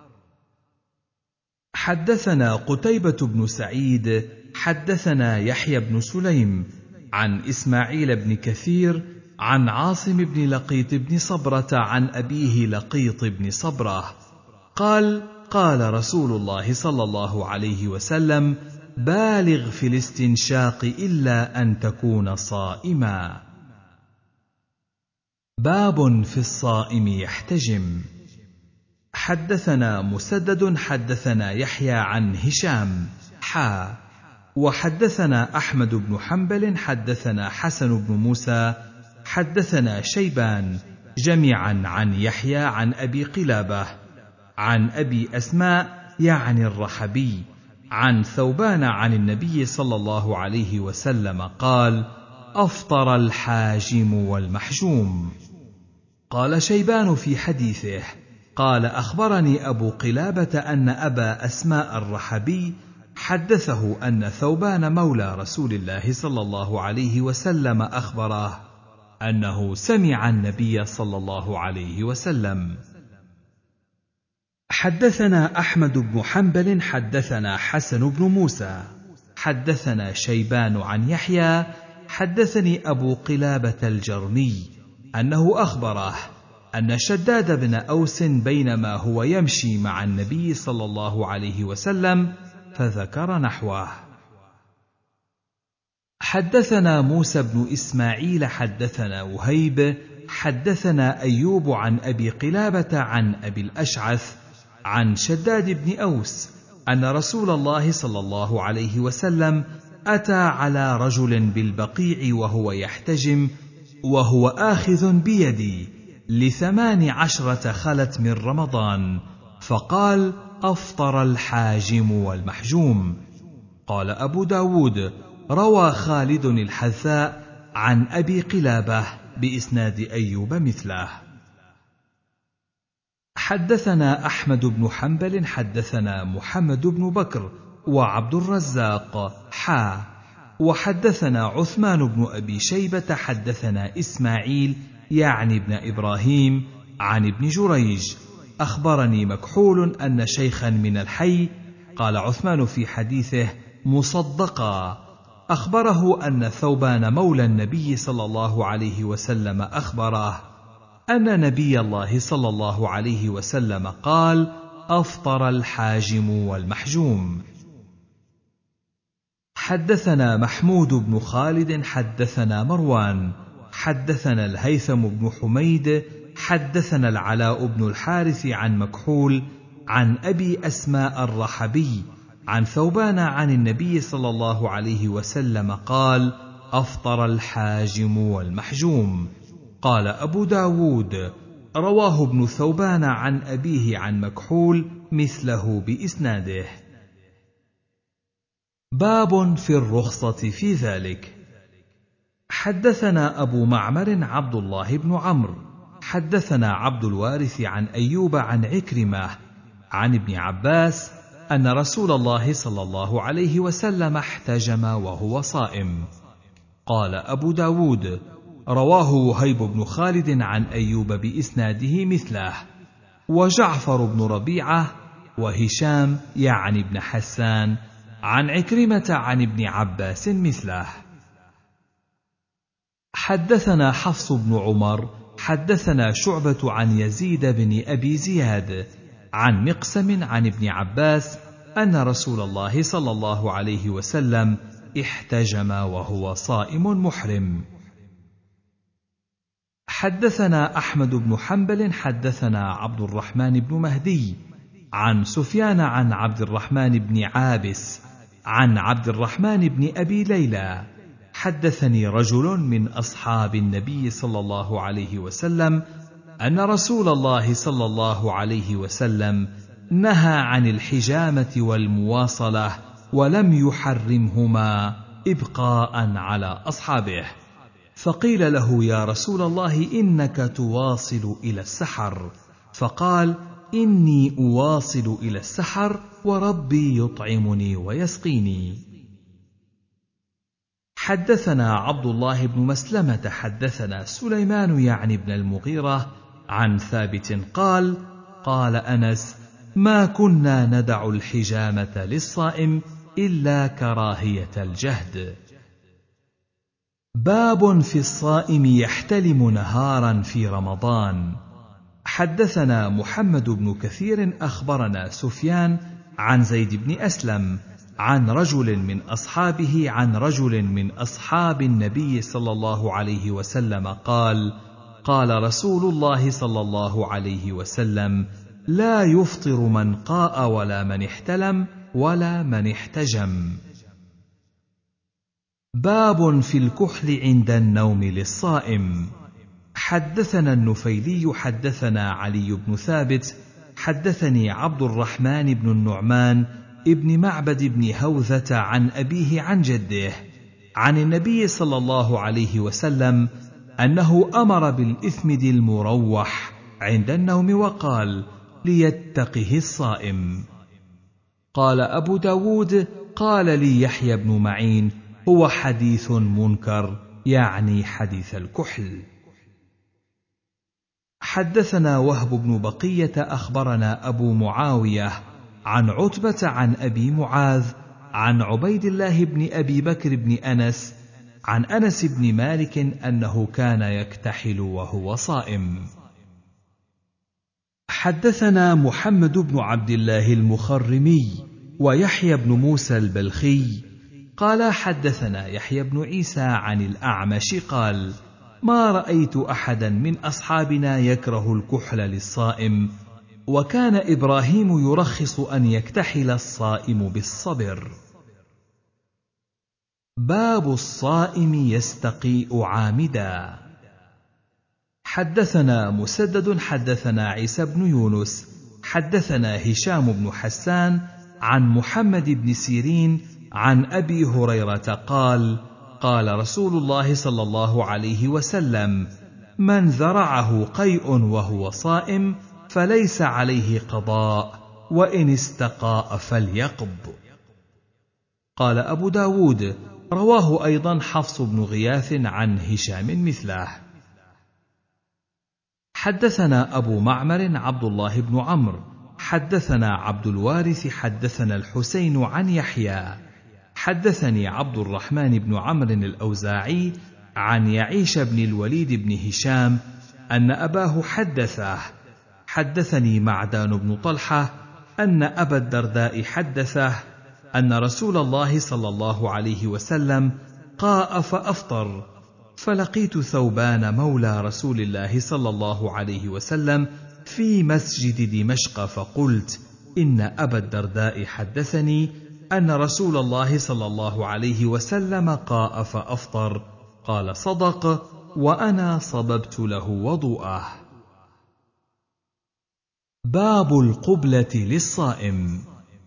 حدثنا قتيبة بن سعيد حدثنا يحيى بن سليم عن إسماعيل بن كثير عن عاصم بن لقيط بن صبرة عن أبيه لقيط بن صبرة قال قال رسول الله صلى الله عليه وسلم بالغ في الاستنشاق إلا أن تكون صائما. باب في الصائم يحتجم. حدثنا مسدد حدثنا يحيى عن هشام حا وحدثنا أحمد بن حنبل حدثنا حسن بن موسى حدثنا شيبان جميعا عن يحيى عن أبي قلابة عن أبي أسماء يعني الرحبي عن ثوبان عن النبي صلى الله عليه وسلم قال أفطر الحاجم والمحجوم. قال شيبان في حديثه قال أخبرني أبو قلابة أن أبا أسماء الرحبي حدثه أن ثوبان مولى رسول الله صلى الله عليه وسلم أخبره أنه سمع النبي صلى الله عليه وسلم. حدثنا أحمد بن حنبل حدثنا حسن بن موسى حدثنا شيبان عن يحيى حدثني أبو قلابة الجرمي أنه أخبره أن شداد بن أوس بينما هو يمشي مع النبي صلى الله عليه وسلم فذكر نحوه. حدثنا موسى بن إسماعيل حدثنا وهيب حدثنا أيوب عن أبي قلابة عن أبي الأشعث عن شداد بن أوس أن رسول الله صلى الله عليه وسلم أتى على رجل بالبقيع وهو يحتجم وهو آخذ بيدي لثمان عشرة خلت من رمضان فقال أفطر الحاجم والمحجوم. قال أبو داود روى خالد الحذاء عن أبي قلابة بإسناد أيوب مثله. حدثنا أحمد بن حنبل حدثنا محمد بن بكر وعبد الرزاق حا وحدثنا عثمان بن أبي شيبة حدثنا إسماعيل يعني ابن إبراهيم عن ابن جريج أخبرني مكحول أن شيخا من الحي قال عثمان في حديثه مصدقا أخبره أن ثوبان مولى النبي صلى الله عليه وسلم أخبره أن نبي الله صلى الله عليه وسلم قال أفطر الحاجم والمحجوم. حدثنا محمود بن خالد حدثنا مروان حدثنا الهيثم بن حميد حدثنا العلاء بن الحارث عن مكحول عن أبي أسماء الرحبي عن ثوبان عن النبي صلى الله عليه وسلم قال أفطر الحاجم والمحجوم. قال أبو داود رواه ابن ثوبان عن أبيه عن مكحول مثله بإسناده. باب في الرخصة في ذلك. حدثنا أبو معمر عبد الله بن عمرو حدثنا عبد الوارث عن أيوب عن عكرمة عن ابن عباس أن رسول الله صلى الله عليه وسلم احتجم وهو صائم. قال أبو داود رواه وهيب بن خالد عن أيوب بإسناده مثله وجعفر بن ربيعة وهشام يعني ابن حسان عن عكرمة عن ابن عباس مثله. حدثنا حفص بن عمر حدثنا شعبة عن يزيد بن أبي زياد عن مقسم عن ابن عباس أن رسول الله صلى الله عليه وسلم احتجم وهو صائم محرم. حدثنا أحمد بن حنبل حدثنا عبد الرحمن بن مهدي عن سفيان عن عبد الرحمن بن عابس عن عبد الرحمن بن أبي ليلى حدثني رجل من أصحاب النبي صلى الله عليه وسلم أن رسول الله صلى الله عليه وسلم نهى عن الحجامة والمواصلة ولم يحرمهما إبقاء على أصحابه. فقيل له يا رسول الله إنك تواصل إلى السحر، فقال إني أواصل إلى السحر وربي يطعمني ويسقيني. حدثنا عبد الله بن مسلمة حدثنا سليمان يعني بن المغيرة عن ثابت قال قال أنس ما كنا ندع الحجامة للصائم إلا كراهية الجهد. باب في الصائم يحتلم نهارا في رمضان. حدثنا محمد بن كثير أخبرنا سفيان عن زيد بن أسلم عن رجل من أصحابه عن رجل من أصحاب النبي صلى الله عليه وسلم قال: قال رسول الله صلى الله عليه وسلم: لا يفطر من قاء ولا من احتلم ولا من احتجم. باب في الكحل عند النوم للصائم. حدثنا النفيلي حدثنا علي بن ثابت حدثني عبد الرحمن بن النعمان ابن معبد بن هوذة عن أبيه عن جده عن النبي صلى الله عليه وسلم أنه أمر بالإثمد المروح عند النوم وقال: ليتقه الصائم. قال أبو داود: قال لي يحيى بن معين: هو حديث منكر، يعني حديث الكحل. حدثنا وهب بن بقية أخبرنا أبو معاوية عن عتبة عن أبي معاذ عن عبيد الله بن أبي بكر بن أنس عن أنس بن مالك أنه كان يكتحل وهو صائم. حدثنا محمد بن عبد الله المخرمي ويحيى بن موسى البلخي قال حدثنا يحيى بن عيسى عن الأعمش قال: ما رأيت أحدا من أصحابنا يكره الكحل للصائم، وكان إبراهيم يرخص أن يكتحل الصائم بالصبر. باب الصائم يستقيء عامدا. حدثنا مسدد حدثنا عيسى بن يونس حدثنا هشام بن حسان عن محمد بن سيرين عن أبي هريرة قال: قال رسول الله صلى الله عليه وسلم: من ذرعه قيء وهو صائم فليس عليه قضاء، وإن استقاء فليقض. قال أبو داود: رواه أيضا حفص بن غياث عن هشام مثله. حدثنا أبو معمر عبد الله بن عمرو حدثنا عبد الوارث حدثنا الحسين عن يحيى حدثني عبد الرحمن بن عمرو الأوزاعي عن يعيش بن الوليد بن هشام أن أباه حدثه: حدثني معدان بن طلحة أن أبا الدرداء حدثه أن رسول الله صلى الله عليه وسلم قاء فأفطر، فلقيت ثوبان مولى رسول الله صلى الله عليه وسلم في مسجد دمشق، فقلت: إن أبا الدرداء حدثني أن رسول الله صلى الله عليه وسلم قاء فأفطر. قال: صدق، وأنا صببت له وضوءه. باب القبلة للصائم.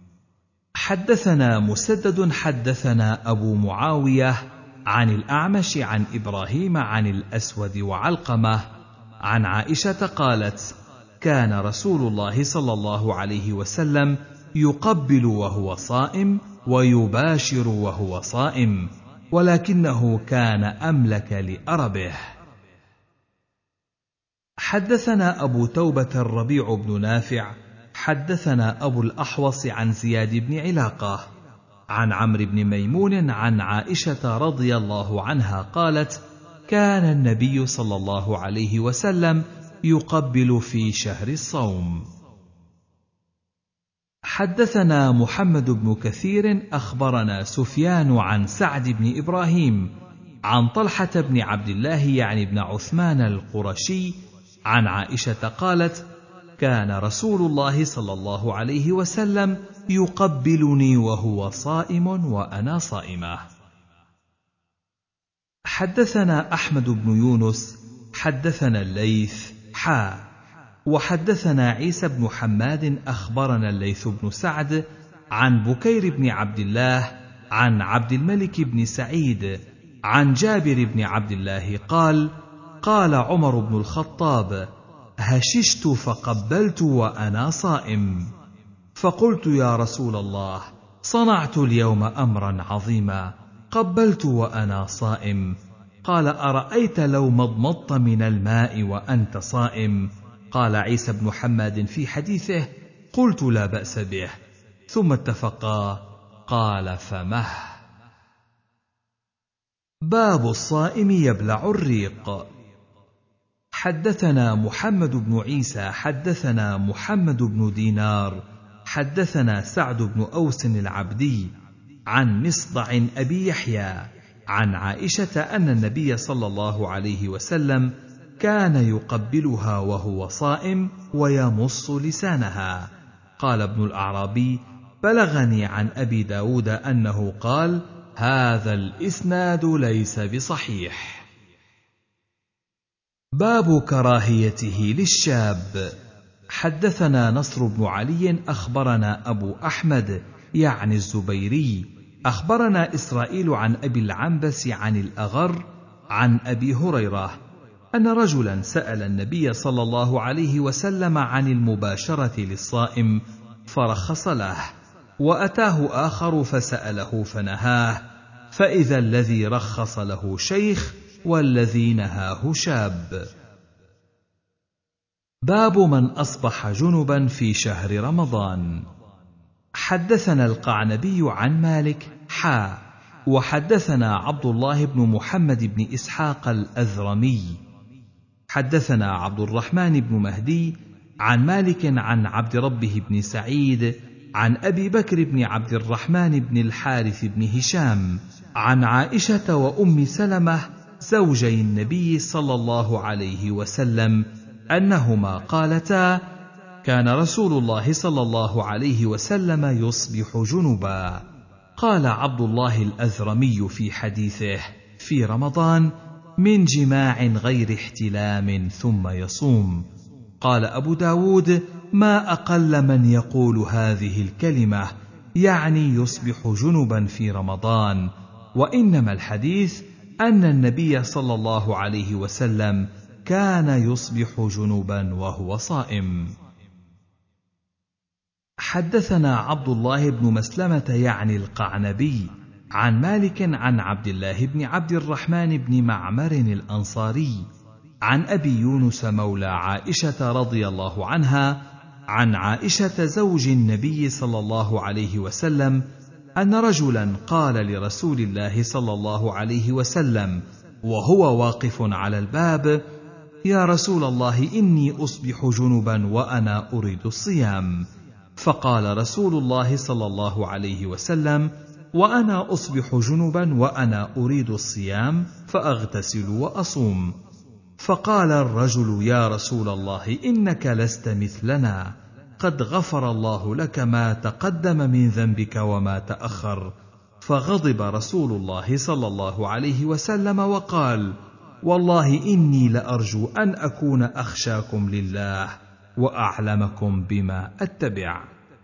حدثنا مسدد حدثنا أبو معاوية عن الأعمش عن إبراهيم عن الأسود وعلقمة عن عائشة قالت: كان رسول الله صلى الله عليه وسلم يقبل وهو صائم ويباشر وهو صائم، ولكنه كان أملك لأربه. حدثنا أبو توبة الربيع بن نافع حدثنا أبو الأحوص عن زياد بن علاقة عن عمرو بن ميمون عن عائشة رضي الله عنها قالت: كان النبي صلى الله عليه وسلم يقبل في شهر الصوم. حدثنا محمد بن كثير أخبرنا سفيان عن سعد بن إبراهيم عن طلحة بن عبد الله يعني بن عثمان القرشي عن عائشة قالت: كان رسول الله صلى الله عليه وسلم يقبلني وهو صائم وأنا صائمة. حدثنا أحمد بن يونس حدثنا الليث حا وحدثنا عيسى بن حماد أخبرنا الليث بن سعد عن بكير بن عبد الله عن عبد الملك بن سعيد عن جابر بن عبد الله قال: قال عمر بن الخطاب: هششت فقبلت وأنا صائم، فقلت: يا رسول الله، صنعت اليوم أمرا عظيما، قبلت وأنا صائم. قال: أرأيت لو مضمضت من الماء وأنت صائم؟ قال عيسى بن حماد في حديثه: قلت لا بأس به، ثم اتفقا. قال فمه. باب الصائم يبلع الريق. حدثنا محمد بن عيسى حدثنا محمد بن دينار حدثنا سعد بن أوس العبدي عن مصدع أبي يحيى عن عائشة أن النبي صلى الله عليه وسلم كان يقبلها وهو صائم ويمص لسانها. قال ابن الأعرابي: بلغني عن أبي داود أنه قال: هذا الإسناد ليس بصحيح. باب كراهيته للشاب. حدثنا نصر بن علي أخبرنا أبو أحمد يعني الزبيري أخبرنا إسرائيل عن أبي العنبس عن الأغر عن أبي هريرة أن رجلا سأل النبي صلى الله عليه وسلم عن المباشرة للصائم فرخص له، وأتاه آخر فسأله فنهاه، فإذا الذي رخص له شيخ والذي نهاه شاب. باب من أصبح جنبا في شهر رمضان. حدثنا القعنبي عن مالك حا وحدثنا عبد الله بن محمد بن إسحاق الأذرمي حدثنا عبد الرحمن بن مهدي عن مالك عن عبد ربه بن سعيد عن أبي بكر بن عبد الرحمن بن الحارث بن هشام عن عائشة وأم سلمة زوجي النبي صلى الله عليه وسلم أنهما قالتا: كان رسول الله صلى الله عليه وسلم يصبح جنبا. قال عبد الله الأذرمي في حديثه: في رمضان من جماع غير احتلام ثم يصوم. قال أبو داود: ما أقل من يقول هذه الكلمة، يعني يصبح جنبا في رمضان، وإنما الحديث أن النبي صلى الله عليه وسلم كان يصبح جنبا وهو صائم. حدثنا عبد الله بن مسلمة يعني القعنبي عن مالك عن عبد الله بن عبد الرحمن بن معمر الأنصاري عن أبي يونس مولى عائشة رضي الله عنها عن عائشة زوج النبي صلى الله عليه وسلم أن رجلا قال لرسول الله صلى الله عليه وسلم وهو واقف على الباب: يا رسول الله، إني أصبح جنبا وأنا أريد الصيام. فقال رسول الله صلى الله عليه وسلم: وأنا أصبح جنبا وأنا أريد الصيام فأغتسل وأصوم. فقال الرجل: يا رسول الله، إنك لست مثلنا، قد غفر الله لك ما تقدم من ذنبك وما تأخر. فغضب رسول الله صلى الله عليه وسلم وقال: والله إني لأرجو أن أكون أخشاكم لله وأعلمكم بما أتبع.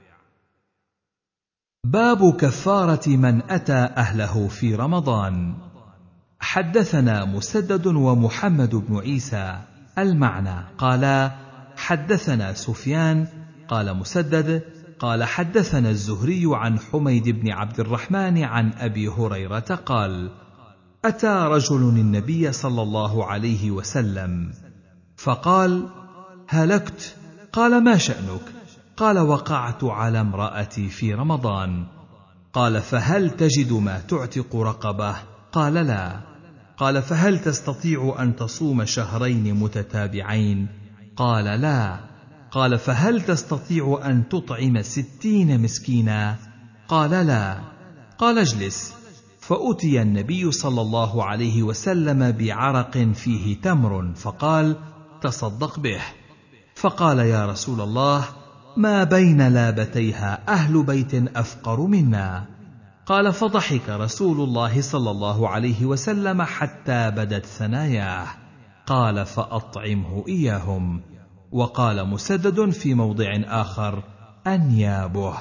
باب كفارة من أتى أهله في رمضان. حدثنا مسدد ومحمد بن عيسى المعنى قالا: حدثنا سفيان قال مسدد قال حدثنا الزهري عن حميد بن عبد الرحمن عن أبي هريرة قال: أتى رجل النبي صلى الله عليه وسلم فقال: هلكت. قال: ما شأنك؟ قال: وقعت على امرأتي في رمضان. قال: فهل تجد ما تعتق رقبة؟ قال: لا. قال: فهل تستطيع أن تصوم شهرين متتابعين؟ قال: لا. قال: فهل تستطيع أن تطعم ستين مسكينا؟ قال: لا. قال: اجلس. فأتي النبي صلى الله عليه وسلم بعرق فيه تمر فقال: تصدق به. فقال: يا رسول الله، ما بين لابتيها أهل بيت أفقر منا. قال: فضحك رسول الله صلى الله عليه وسلم حتى بدت ثناياه. قال: فأطعمه إياهم. وقال مسدد في موضع آخر: أنيابه.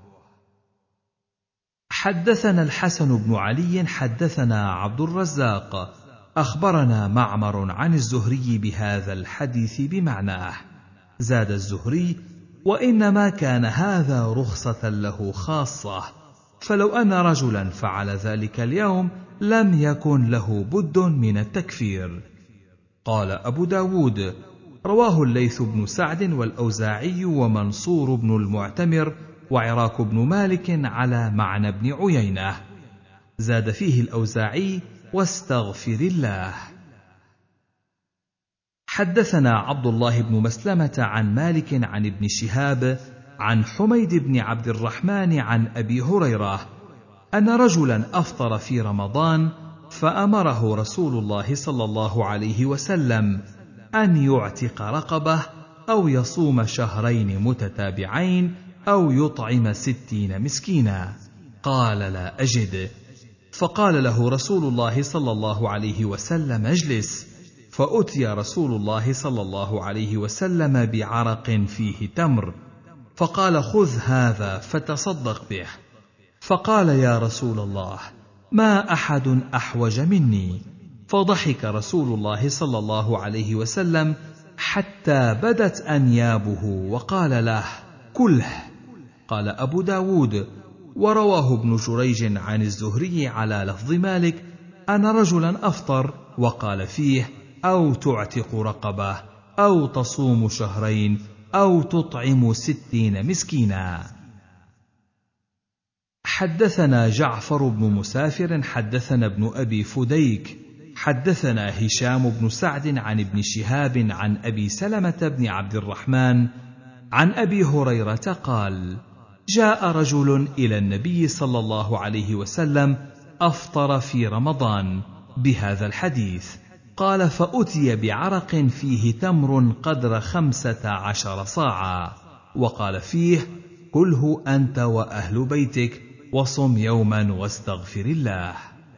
حدثنا الحسن بن علي حدثنا عبد الرزاق أخبرنا معمر عن الزهري بهذا الحديث بمعناه. زاد الزهري: وإنما كان هذا رخصة له خاصة، فلو أن رجلا فعل ذلك اليوم لم يكن له بد من التكفير. قال أبو داود: رواه الليث بن سعد والأوزاعي ومنصور بن المعتمر وعراك بن مالك على معنى بن عيينة. زاد فيه الأوزاعي: واستغفر الله. حدثنا عبد الله بن مسلمة عن مالك عن ابن شهاب عن حميد بن عبد الرحمن عن أبي هريرة أن رجلا أفطر في رمضان فأمره رسول الله صلى الله عليه وسلم أن يعتق رقبة أو يصوم شهرين متتابعين أو يطعم ستين مسكينا. قال: لا أجد. فقال له رسول الله صلى الله عليه وسلم: اجلس. فأتي رسول الله صلى الله عليه وسلم بعرق فيه تمر، فقال: خذ هذا فتصدق به. فقال: يا رسول الله، ما أحد أحوج مني. فضحك رسول الله صلى الله عليه وسلم حتى بدت أنيابه وقال له: كله. قال أبو داود: ورواه ابن جريج عن الزهري على لفظ مالك أن رجلا أفطر وقال فيه: أو تعتق رقبة أو تصوم شهرين أو تطعم ستين مسكينا. حدثنا جعفر بن مسافر حدثنا ابن أبي فديك حدثنا هشام بن سعد عن ابن شهاب عن أبي سلمة بن عبد الرحمن عن أبي هريرة قال: جاء رجل إلى النبي صلى الله عليه وسلم أفطر في رمضان بهذا الحديث. قال: فأتي بعرق فيه تمر قدر خمسة عشر صاعا، وقال فيه: كله أنت وأهل بيتك وصم يوما واستغفر الله.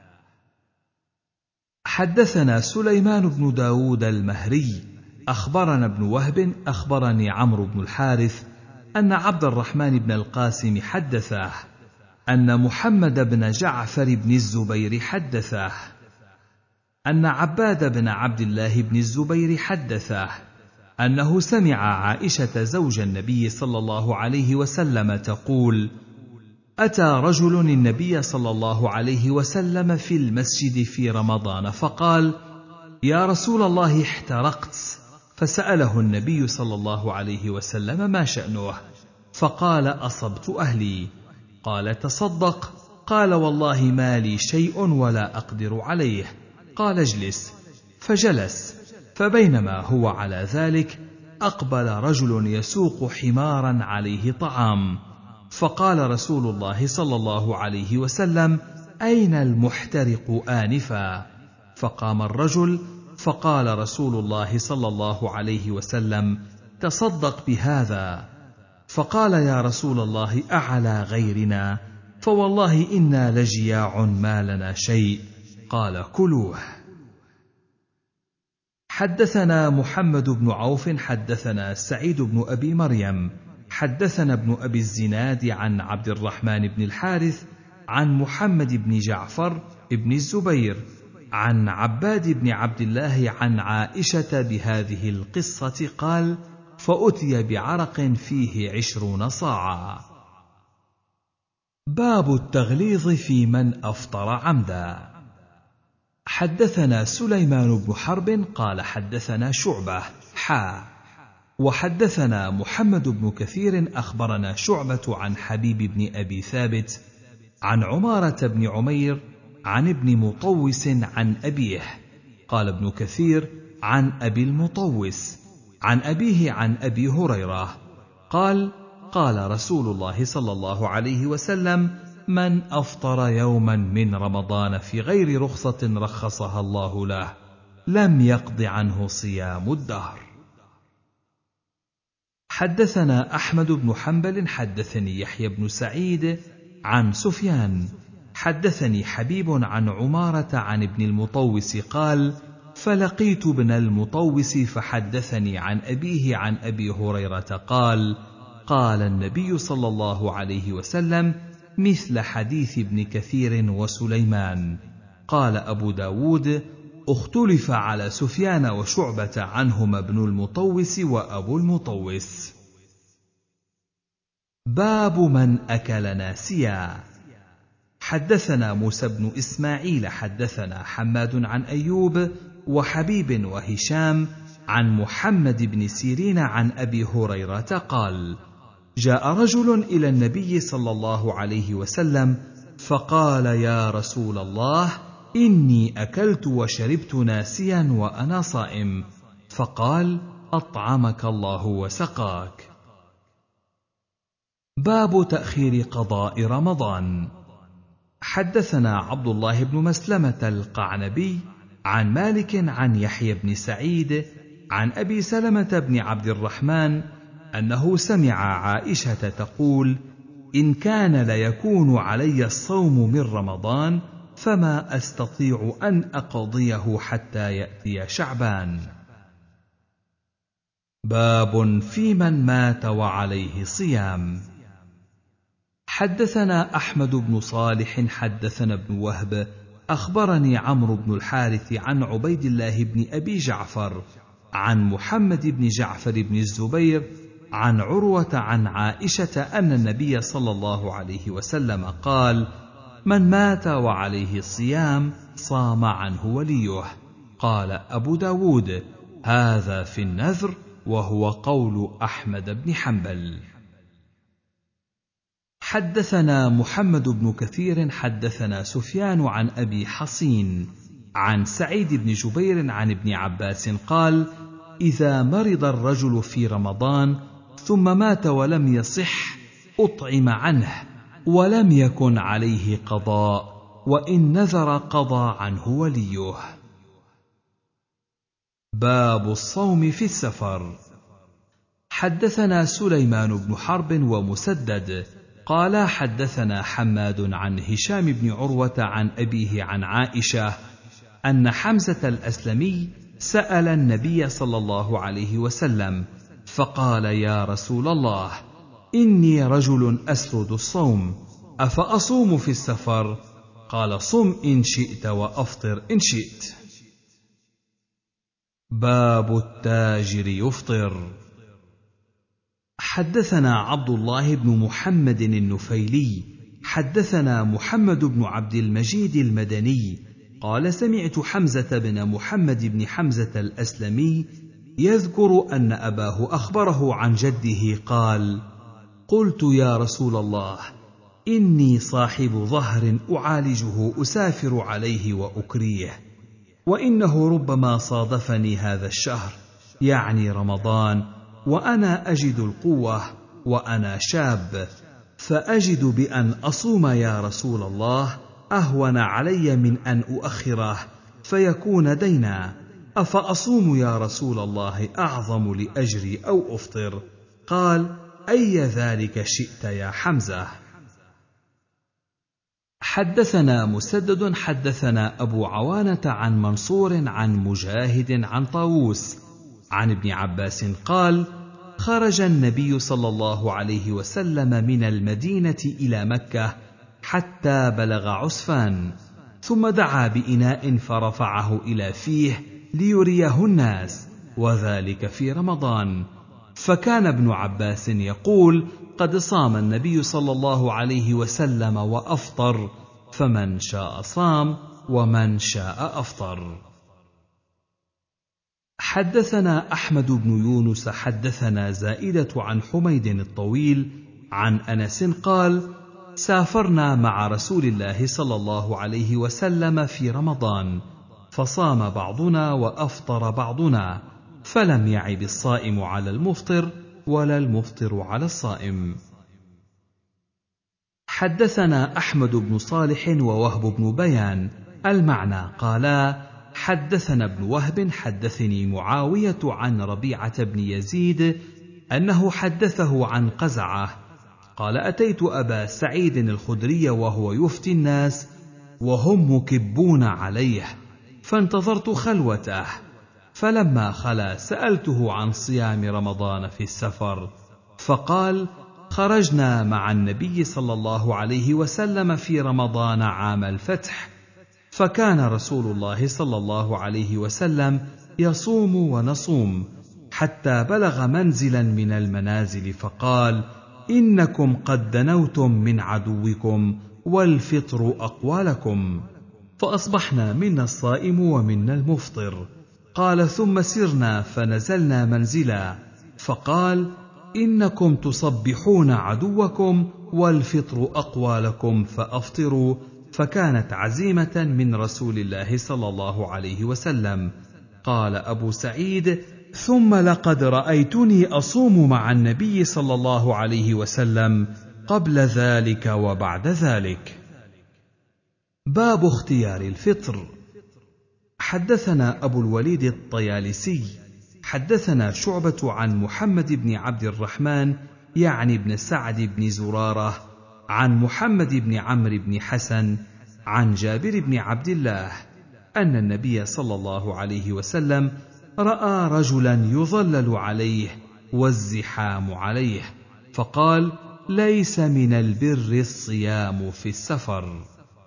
حدثنا سليمان بن داود المهري أخبرنا ابن وهب أخبرني عمرو بن الحارث أن عبد الرحمن بن القاسم حدثه أن محمد بن جعفر بن الزبير حدثه أن عباد بن عبد الله بن الزبير حدثه أنه سمع عائشة زوج النبي صلى الله عليه وسلم تقول: أتى رجل النبي صلى الله عليه وسلم في المسجد في رمضان فقال: يا رسول الله، احترقت. فسأله النبي صلى الله عليه وسلم ما شأنه، فقال: أصبت أهلي. قال: تصدق. قال: والله ما لي شيء ولا أقدر عليه. قال: اجلس. فجلس. فبينما هو على ذلك أقبل رجل يسوق حمارا عليه طعام، فقال رسول الله صلى الله عليه وسلم: أين المحترق آنفا؟ فقام الرجل، فقال رسول الله صلى الله عليه وسلم: تصدق بهذا. فقال: يا رسول الله، أعلى غيرنا، فوالله إنا لجياع ما لنا شيء. قال: كلوه. حدثنا محمد بن عوف حدثنا سعيد بن أبي مريم حدثنا ابن أبي الزناد عن عبد الرحمن بن الحارث عن محمد بن جعفر بن الزبير عن عباد بن عبد الله عن عائشة بهذه القصة قال: فأتي بعرق فيه عشرون صاعا. باب التغليظ في من أفطر عمدا. حدثنا سليمان بن حرب قال حدثنا شعبة حا وحدثنا محمد بن كثير أخبرنا شعبة عن حبيب بن أبي ثابت عن عمارة بن عمير عن ابن مطوس عن أبيه. قال ابن كثير: عن أبي المطوس عن أبيه عن أبي هريرة قال: قال رسول الله صلى الله عليه وسلم: من أفطر يوما من رمضان في غير رخصة رخصها الله له لم يقض عنه صيام الدهر. حدثنا أحمد بن حنبل حدثني يحيى بن سعيد عن سفيان حدثني حبيب عن عمارة عن ابن المطوس قال: فلقيت ابن المطوس فحدثني عن أبيه عن أبي هريرة قال: قال النبي صلى الله عليه وسلم مثل حديث ابن كثير وسليمان. قال أبو داود: اختلف على سفيان وشعبة عنهما ابن المطوس وأبو المطوس. باب من أكل ناسيا. حدثنا موسى بن إسماعيل حدثنا حماد عن أيوب وحبيب وهشام عن محمد بن سيرين عن أبي هريرة قال: جاء رجل إلى النبي صلى الله عليه وسلم فقال: يا رسول الله، إني أكلت وشربت ناسيا وأنا صائم. فقال: أطعمك الله وسقاك. باب تأخير قضاء رمضان. حدثنا عبد الله بن مسلمة القعنبي عن مالك عن يحيى بن سعيد عن أبي سلمة بن عبد الرحمن أنه سمع عائشة تقول: إن كان ليكون علي الصوم من رمضان فما أستطيع أن أقضيه حتى يأتي شعبان. باب في من مات وعليه صيام. حدثنا أحمد بن صالح حدثنا ابن وهب أخبرني عمرو بن الحارث عن عبيد الله بن أبي جعفر عن محمد بن جعفر بن الزبير عن عروة عن عائشة أن النبي صلى الله عليه وسلم قال: من مات وعليه الصيام صام عنه وليه. قال أبو داود: هذا في النذر، وهو قول أحمد بن حنبل. حدثنا محمد بن كثير حدثنا سفيان عن أبي حصين عن سعيد بن جبير عن ابن عباس قال: إذا مرض الرجل في رمضان ثم مات ولم يصح أطعم عنه ولم يكن عليه قضاء، وإن نذر قضى عنه وليه. باب الصوم في السفر. حدثنا سليمان بن حرب ومسدد قال حدثنا حماد عن هشام بن عروة عن أبيه عن عائشة أن حمزة الأسلمي سأل النبي صلى الله عليه وسلم فقال: يا رسول الله، إني رجل أسرد الصوم، أفأصوم في السفر؟ قال: صم إن شئت وأفطر إن شئت. باب التاجر يفطر. حدثنا عبد الله بن محمد النفيلي حدثنا محمد بن عبد المجيد المدني قال: سمعت حمزة بن محمد بن حمزة الأسلمي يذكر أن أباه أخبره عن جده قال: قلت: يا رسول الله، إني صاحب ظهر أعالجه أسافر عليه وأكريه، وإنه ربما صادفني هذا الشهر، يعني رمضان، وأنا أجد القوة وأنا شاب، فأجد بأن أصوم يا رسول الله أهون علي من أن أؤخره فيكون دينا، أفأصوم يا رسول الله أعظم لأجري أو أفطر؟ قال: أي ذلك شئت يا حمزة. حدثنا مسدد حدثنا أبو عوانة عن منصور عن مجاهد عن طاووس عن ابن عباس قال: خرج النبي صلى الله عليه وسلم من المدينة إلى مكة حتى بلغ عسفان، ثم دعا بإناء فرفعه إلى فيه ليريه الناس، وذلك في رمضان. فكان ابن عباس يقول: قد صام النبي صلى الله عليه وسلم وأفطر، فمن شاء صام ومن شاء أفطر. حدثنا أحمد بن يونس حدثنا زائدة عن حميد الطويل عن أنس قال: سافرنا مع رسول الله صلى الله عليه وسلم في رمضان، فصام بعضنا وأفطر بعضنا، فلم يعب الصائم على المفطر ولا المفطر على الصائم. حدثنا أحمد بن صالح ووهب بن بيان المعنى قالا: حدثنا ابن وهب حدثني معاوية عن ربيعة بن يزيد أنه حدثه عن قزعة قال: أتيت أبا سعيد الخدري وهو يفتي الناس وهم مكبون عليه، فانتظرت خلوته، فلما خلا سألته عن صيام رمضان في السفر، فقال: خرجنا مع النبي صلى الله عليه وسلم في رمضان عام الفتح، فكان رسول الله صلى الله عليه وسلم يصوم ونصوم حتى بلغ منزلا من المنازل، فقال: إنكم قد دنوتم من عدوكم والفطر أقوى لكم، فأصبحنا منا الصائم ومنا المفطر. قال: ثم سرنا فنزلنا منزلا، فقال: إنكم تصبحون عدوكم والفطر أقوى لكم فأفطروا، فكانت عزيمة من رسول الله صلى الله عليه وسلم. قال أبو سعيد: ثم لقد رأيتني أصوم مع النبي صلى الله عليه وسلم قبل ذلك وبعد ذلك. باب اختيار الفطر. حدثنا أبو الوليد الطيالسي حدثنا شعبة عن محمد بن عبد الرحمن يعني بن سعد بن زرارة عن محمد بن عمرو بن حسن عن جابر بن عبد الله أن النبي صلى الله عليه وسلم رأى رجلا يظلل عليه والزحام عليه، فقال: ليس من البر الصيام في السفر.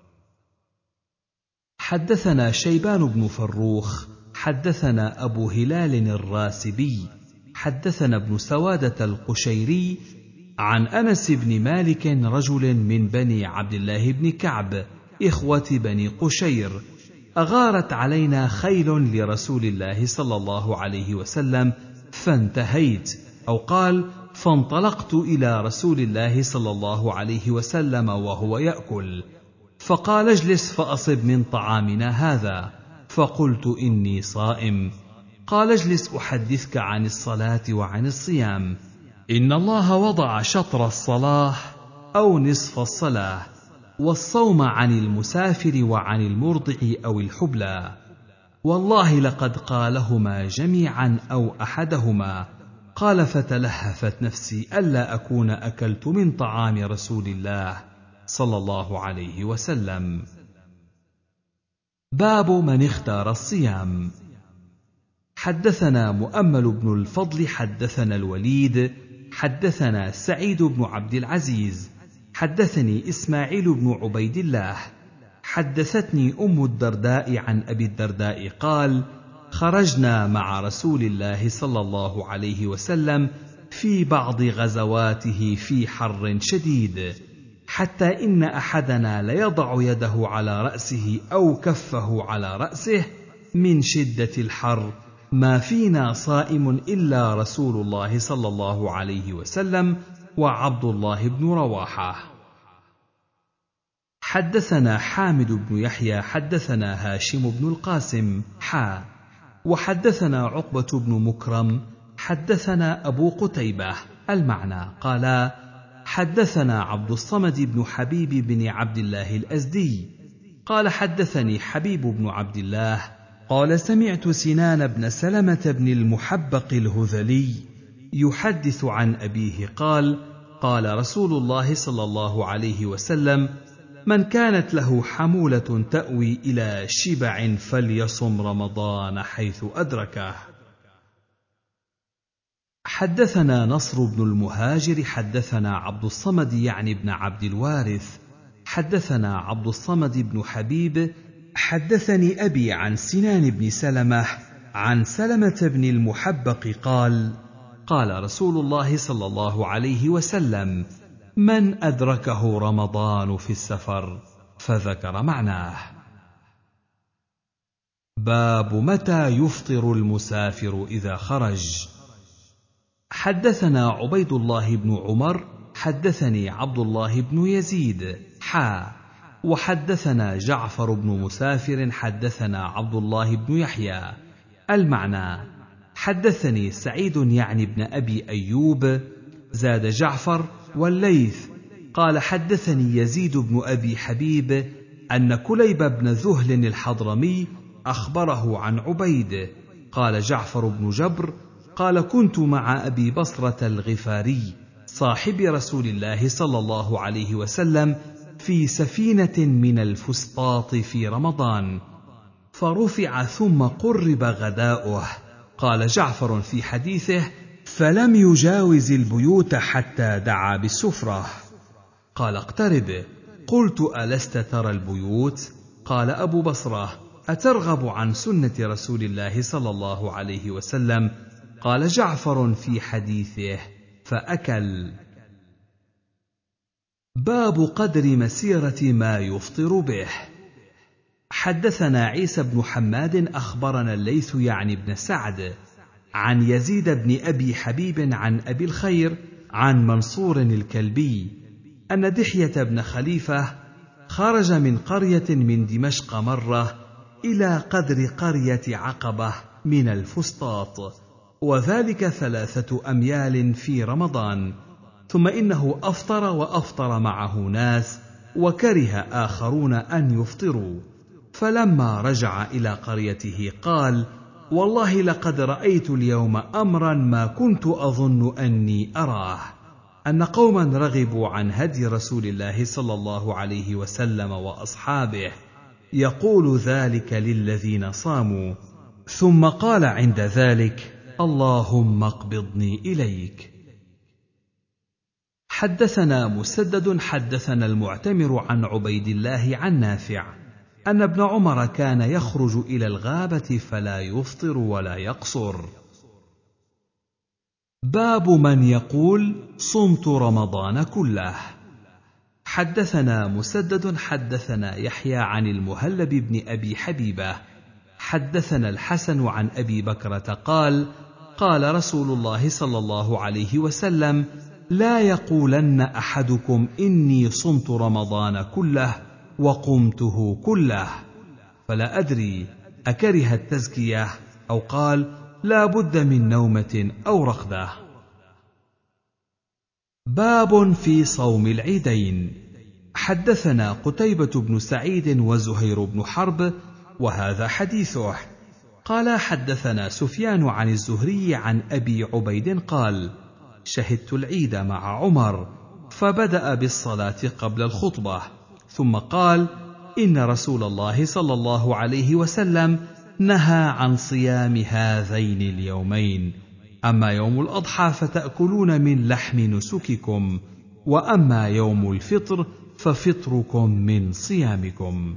حدثنا شيبان بن فروخ حدثنا أبو هلال الراسبي حدثنا ابن سوادة القشيري عن أنس بن مالك رجل من بني عبد الله بن كعب إخوة بني قشير: أغارت علينا خيل لرسول الله صلى الله عليه وسلم فانتهيت، أو قال: فانطلقت إلى رسول الله صلى الله عليه وسلم وهو يأكل، فقال: اجلس فأصب من طعامنا هذا، فقلت: إني صائم. قال: اجلس أحدثك عن الصلاة وعن الصيام، إن الله وضع شطر الصلاة أو نصف الصلاة، والصوم عن المسافر وعن المرضع أو الحبلى، والله لقد قالهما جميعا أو أحدهما. قال: فتلهفت نفسي ألا أكون أكلت من طعام رسول الله صلى الله عليه وسلم. باب من اختار الصيام. حدثنا مؤمل بن الفضل حدثنا الوليد حدثنا سعيد بن عبد العزيز حدثني إسماعيل بن عبيد الله حدثتني أم الدرداء عن أبي الدرداء قال: خرجنا مع رسول الله صلى الله عليه وسلم في بعض غزواته في حر شديد، حتى إن أحدنا ليضع يده على رأسه أو كفه على رأسه من شدة الحر، ما فينا صائم إلا رسول الله صلى الله عليه وسلم وعبد الله بن رواحة. حدثنا حامد بن يحيى حدثنا هاشم بن القاسم حا وحدثنا عقبة بن مكرم حدثنا أبو قتيبة المعنى قال: حدثنا عبد الصمد بن حبيب بن عبد الله الأزدي قال: حدثني حبيب بن عبد الله قال: سمعت سنان بن سلمة بن المحبق الهذلي يحدث عن أبيه قال: قال رسول الله صلى الله عليه وسلم: من كانت له حمولة تأوي إلى شبع فليصم رمضان حيث أدركه. حدثنا نصر بن المهاجر حدثنا عبد الصمد يعني بن عبد الوارث حدثنا عبد الصمد بن حبيب حدثني أبي عن سنان بن سلمة عن سلمة بن المحبق قال: قال رسول الله صلى الله عليه وسلم: من أدركه رمضان في السفر، فذكر معناه. باب متى يفطر المسافر إذا خرج. حدثنا عبيد الله بن عمر حدثني عبد الله بن يزيد حا وحدثنا جعفر بن مسافر حدثنا عبد الله بن يحيى المعنى: حدثني سعيد يعني بن أبي أيوب زاد جعفر والليث قال: حدثني يزيد بن أبي حبيب أن كليب بن ذهل الحضرمي أخبره عن عبيد قال: جعفر بن جبر قال: كنت مع أبي بصرة الغفاري صاحب رسول الله صلى الله عليه وسلم في سفينة من الفسطاط في رمضان، فرفع ثم قرب غداؤه. قال جعفر في حديثه: فلم يجاوز البيوت حتى دعا بالسفرة. قال: اقترب. قلت: ألست ترى البيوت؟ قال أبو بصرة: أترغب عن سنة رسول الله صلى الله عليه وسلم؟ قال جعفر في حديثه: فأكل. باب قدر مسيرة ما يفطر به. حدثنا عيسى بن حماد أخبرنا الليث يعني بن سعد عن يزيد بن أبي حبيب عن أبي الخير عن منصور الكلبي أن دحية بن خليفة خرج من قرية من دمشق مرة إلى قدر قرية عقبة من الفسطاط، وذلك ثلاثة أميال في رمضان، ثم إنه أفطر وأفطر معه ناس، وكره آخرون أن يفطروا، فلما رجع إلى قريته قال: والله لقد رأيت اليوم أمرا ما كنت أظن أني أراه، أن قوما رغبوا عن هدي رسول الله صلى الله عليه وسلم وأصحابه، يقول ذلك للذين صاموا، ثم قال عند ذلك: اللهم اقبضني إليك. حدثنا مسدد حدثنا المعتمر عن عبيد الله عن نافع أن ابن عمر كان يخرج إلى الغابة فلا يفطر ولا يقصر. باب من يقول صمت رمضان كله. حدثنا مسدد حدثنا يحيى عن المهلب بن أبي حبيبة حدثنا الحسن عن أبي بكرة قال: قال رسول الله صلى الله عليه وسلم: لا يقولن أحدكم إني صمت رمضان كله وقمته كله، فلا أدري أكره التزكية أو قال لا بد من نومة أو رقدة. باب في صوم العيدين. حدثنا قتيبة بن سعيد وزهير بن حرب وهذا حديثه قال: حدثنا سفيان عن الزهري عن أبي عبيد قال: شهدت العيد مع عمر، فبدأ بالصلاة قبل الخطبة، ثم قال: إن رسول الله صلى الله عليه وسلم نهى عن صيام هذين اليومين، أما يوم الأضحى فتأكلون من لحم نسككم، وأما يوم الفطر ففطركم من صيامكم.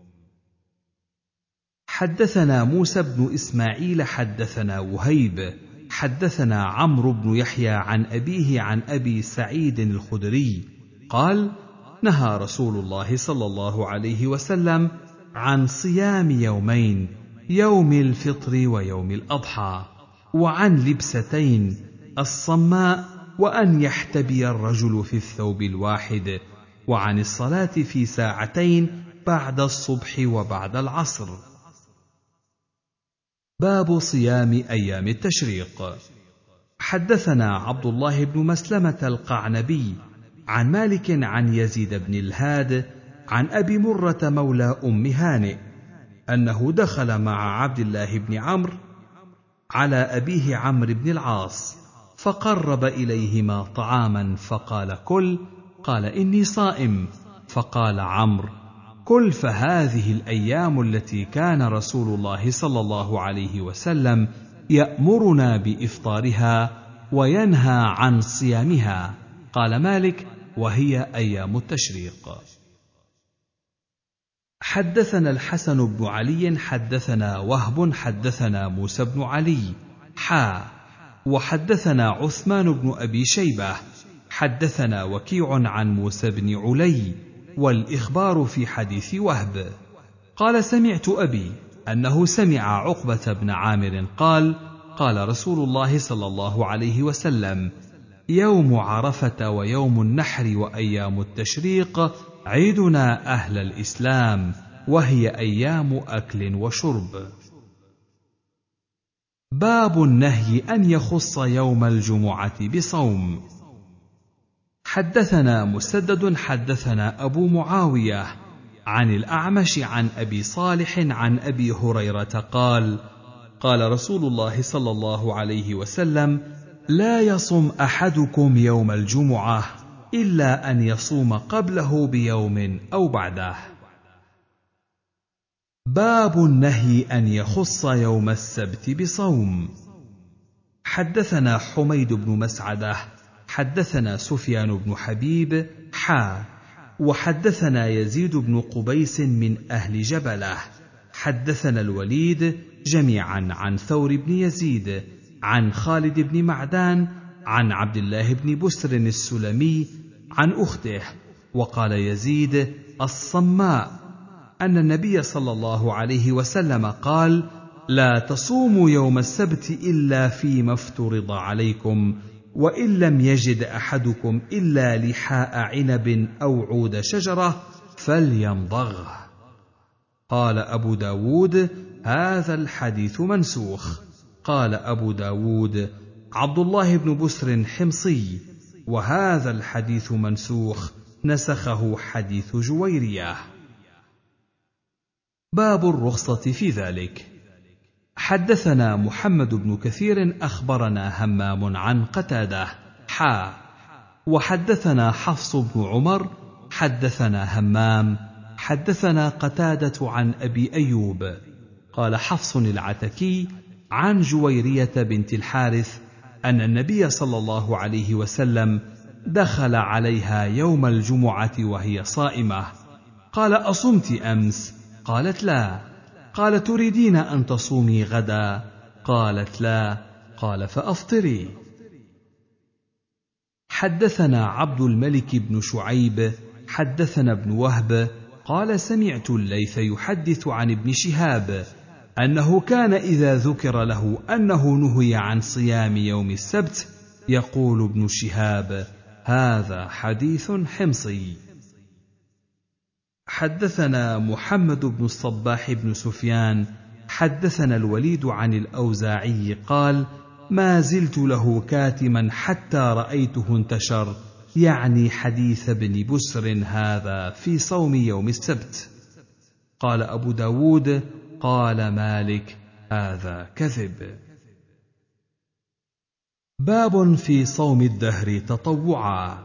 حدثنا موسى بن إسماعيل حدثنا وهيب حدثنا عمرو بن يحيى عن أبيه عن أبي سعيد الخدري قال: نهى رسول الله صلى الله عليه وسلم عن صيام يومين، يوم الفطر ويوم الأضحى، وعن لبستين، الصماء وأن يحتبي الرجل في الثوب الواحد، وعن الصلاة في ساعتين بعد الصبح وبعد العصر. باب صيام أيام التشريق. حدثنا عبد الله بن مسلمة القعنبي عن مالك عن يزيد بن الهاد عن أبي مرة مولى أم هانئ أنه دخل مع عبد الله بن عمرو على أبيه عمرو بن العاص، فقرب إليهما طعاما فقال: كل. قال: إني صائم. فقال عمرو: كل، فهذه الأيام التي كان رسول الله صلى الله عليه وسلم يأمرنا بإفطارها وينهى عن صيامها. قال مالك: وهي أيام التشريق. حدثنا الحسن بن علي حدثنا وهب حدثنا موسى بن علي حا وحدثنا عثمان بن أبي شيبة حدثنا وكيع عن موسى بن علي، والإخبار في حديث وهب. قال: سمعت أبي أنه سمع عقبة بن عامر قال: قال رسول الله صلى الله عليه وسلم: يوم عرفة ويوم النحر وأيام التشريق عيدنا أهل الإسلام، وهي أيام أكل وشرب. باب النهي أن يخص يوم الجمعة بصوم. حدثنا مسدد حدثنا أبو معاوية عن الأعمش عن أبي صالح عن أبي هريرة قال: قال رسول الله صلى الله عليه وسلم: لا يصم أحدكم يوم الجمعة إلا أن يصوم قبله بيوم أو بعده. باب النهي أن يخص يوم السبت بصوم. حدثنا حميد بن مسعدة حدثنا سفيان بن حبيب حا وحدثنا يزيد بن قبيس من أهل جبلة حدثنا الوليد جميعا عن ثور بن يزيد عن خالد بن معدان عن عبد الله بن بسر السلمي عن أخته، وقال يزيد: الصماء. أن النبي صلى الله عليه وسلم قال: لا تصوموا يوم السبت إلا فيما افترض عليكم، وإن لم يجد أحدكم إلا لحاء عنب أو عود شجرة فليمضغه. قال أبو داود: هذا الحديث منسوخ. قال أبو داود: عبد الله بن بسر حمصي، وهذا الحديث منسوخ نسخه حديث جويرية. باب الرخصة في ذلك. حدثنا محمد بن كثير أخبرنا همام عن قتادة حا وحدثنا حفص بن عمر حدثنا همام حدثنا قتادة عن أبي أيوب قال حفص العتكي عن جويرية بنت الحارث أن النبي صلى الله عليه وسلم دخل عليها يوم الجمعة وهي صائمة، قال: أصمت أمس؟ قالت: لا. قال: تريدين أن تصومي غدا؟ قالت: لا. قال: فأفطري. حدثنا عبد الملك بن شعيب حدثنا ابن وهب قال: سمعت الليث يحدث عن ابن شهاب أنه كان إذا ذكر له أنه نهي عن صيام يوم السبت يقول ابن شهاب: هذا حديث حمصي. حدثنا محمد بن الصباح بن سفيان حدثنا الوليد عن الأوزاعي قال: ما زلت له كاتما حتى رأيته انتشر، يعني حديث ابن بسر هذا في صوم يوم السبت. قال أبو داود: قال مالك: هذا كذب. باب في صوم الدهر تطوعا.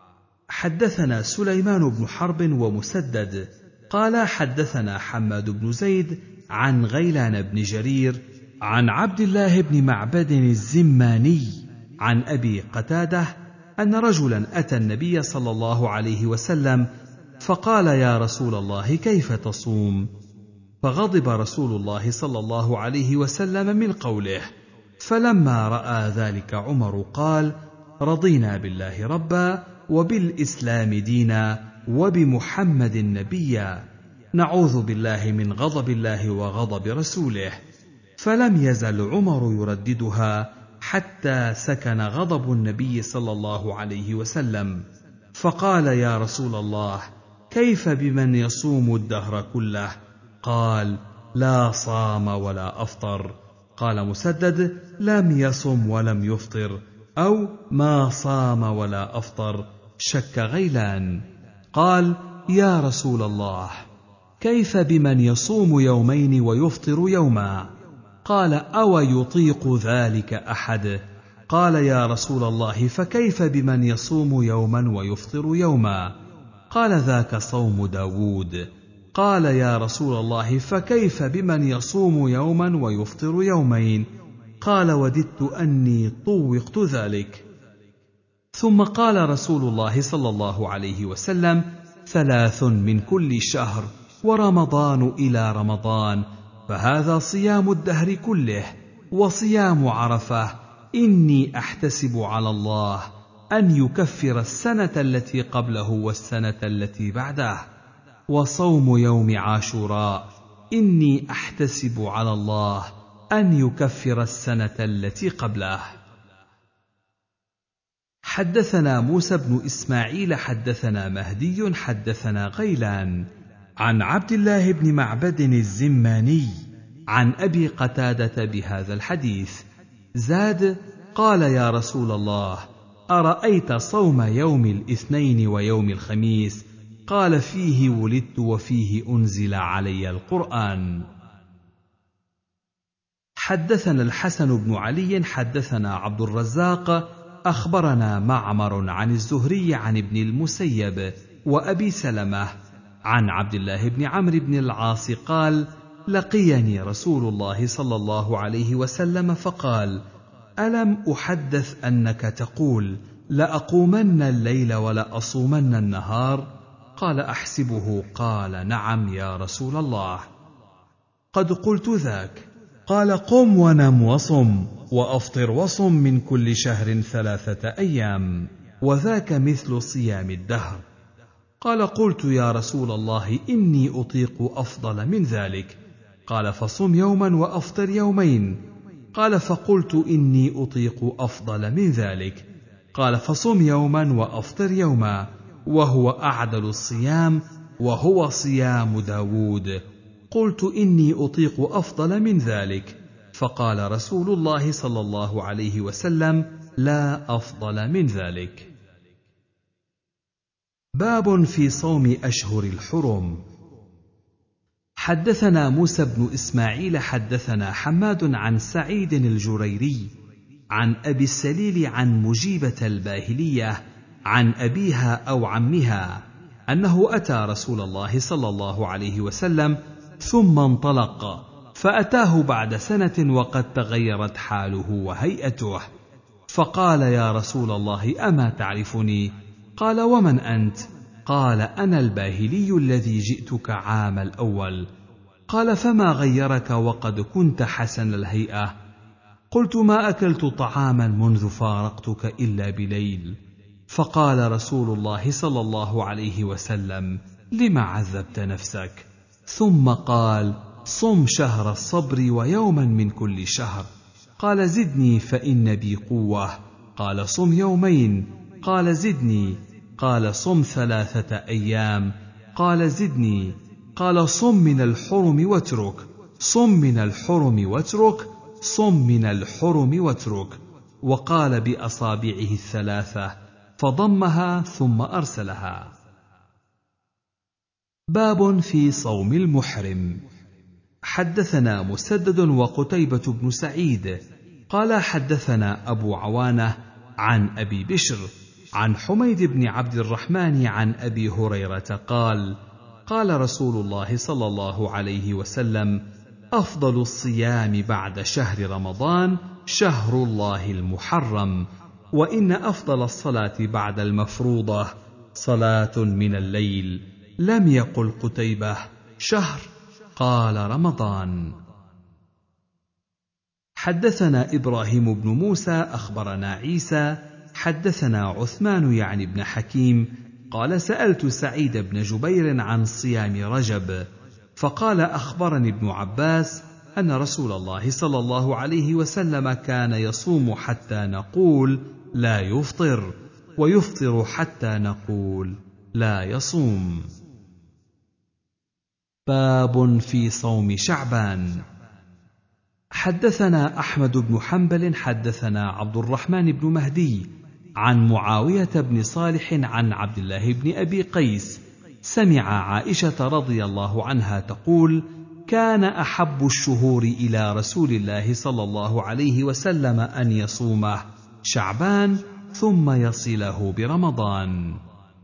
حدثنا سليمان بن حرب ومسدد قال حدثنا حماد بن زيد عن غيلان بن جرير عن عبد الله بن معبد الزماني عن أبي قتادة أن رجلا أتى النبي صلى الله عليه وسلم فقال: يا رسول الله، كيف تصوم؟ فغضب رسول الله صلى الله عليه وسلم من قوله، فلما رأى ذلك عمر قال: رضينا بالله ربا وبالإسلام دينا وبمحمد نبيا، نعوذ بالله من غضب الله وغضب رسوله. فلم يزل عمر يرددها حتى سكن غضب النبي صلى الله عليه وسلم، فقال: يا رسول الله، كيف بمن يصوم الدهر كله؟ قال: لا صام ولا أفطر. قال مسدد: لم يصم ولم يفطر، أو ما صام ولا أفطر. شك غيلان. قال: يا رسول الله، كيف بمن يصوم يومين ويفطر يوما؟ قال: أو يطيق ذلك أحد؟ قال: يا رسول الله، فكيف بمن يصوم يوما ويفطر يوما؟ قال: ذاك صوم داود. قال: يا رسول الله، فكيف بمن يصوم يوما ويفطر يومين؟ قال: وددت أني طوقت ذلك. ثم قال رسول الله صلى الله عليه وسلم: ثلاث من كل شهر، ورمضان إلى رمضان، فهذا صيام الدهر كله. وصيام عرفة إني أحتسب على الله أن يكفر السنة التي قبله والسنة التي بعده. وصوم يوم عاشوراء إني أحتسب على الله أن يكفر السنة التي قبله. حدثنا موسى بن إسماعيل حدثنا مهدي حدثنا غيلان عن عبد الله بن معبد الزماني عن أبي قتادة بهذا الحديث. زاد: قال: يا رسول الله، أرأيت صوم يوم الاثنين ويوم الخميس؟ قال: فيه ولدت وفيه أنزل علي القرآن. حدثنا الحسن بن علي حدثنا عبد الرزاق أخبرنا معمر عن الزهري عن ابن المسيب وأبي سلمة عن عبد الله بن عمرو بن العاص قال: لقيني رسول الله صلى الله عليه وسلم فقال: ألم أحدث أنك تقول لأقومن الليل ولأصومن النهار؟ قال: أحسبه قال: نعم يا رسول الله. قد قلت ذاك. قال: قم ونم وصم، وأفطر وصم من كل شهر ثلاثة أيام، وذاك مثل صيام الدهر. قال: قلت: يا رسول الله، إني أطيق أفضل من ذلك. قال: فصم يوما وأفطر يومين. قال: فقلت: إني أطيق أفضل من ذلك. قال: فصم يوما وأفطر يوما، وهو أعدل الصيام، وهو صيام داود. قلت: إني أطيق أفضل من ذلك. فقال رسول الله صلى الله عليه وسلم: لا أفضل من ذلك. باب في صوم أشهر الحرم. حدثنا موسى بن إسماعيل حدثنا حماد عن سعيد الجريري عن أبي السليل عن مجيبة الباهلية عن أبيها أو عمها أنه أتى رسول الله صلى الله عليه وسلم ثم انطلق، فأتاه بعد سنة وقد تغيرت حاله وهيئته، فقال: يا رسول الله، أما تعرفني؟ قال: ومن أنت؟ قال: أنا الباهلي الذي جئتك عام الأول. قال: فما غيرك وقد كنت حسن الهيئة؟ قلت: ما أكلت طعاما منذ فارقتك إلا بليل. فقال رسول الله صلى الله عليه وسلم: لم عذبت نفسك؟ ثم قال: صم شهر الصبر ويوما من كل شهر. قال: زدني فإن بي قوة. قال: صم يومين. قال: زدني. قال: صم ثلاثة أيام. قال: زدني. قال: صم من الحرم واترك. صم من الحرم واترك. صم من الحرم واترك. وقال بأصابعه الثلاثة، فضمها ثم أرسلها. باب في صوم المحرم. حدثنا مسدد وقتيبة بن سعيد قال حدثنا أبو عوانة عن أبي بشر عن حميد بن عبد الرحمن عن أبي هريرة قال: قال رسول الله صلى الله عليه وسلم: أفضل الصيام بعد شهر رمضان شهر الله المحرم، وإن أفضل الصلاة بعد المفروضة صلاة من الليل. لم يقل قتيبة شهر، قال رمضان. حدثنا إبراهيم بن موسى أخبرنا عيسى حدثنا عثمان يعني بن حكيم قال: سألت سعيد بن جبير عن صيام رجب، فقال: أخبرني ابن عباس أن رسول الله صلى الله عليه وسلم كان يصوم حتى نقول لا يفطر، ويفطر حتى نقول لا يصوم. باب في صوم شعبان. حدثنا أحمد بن حنبل حدثنا عبد الرحمن بن مهدي عن معاوية بن صالح عن عبد الله بن أبي قيس سمع عائشة رضي الله عنها تقول: كان أحب الشهور إلى رسول الله صلى الله عليه وسلم أن يصومه شعبان ثم يصله برمضان.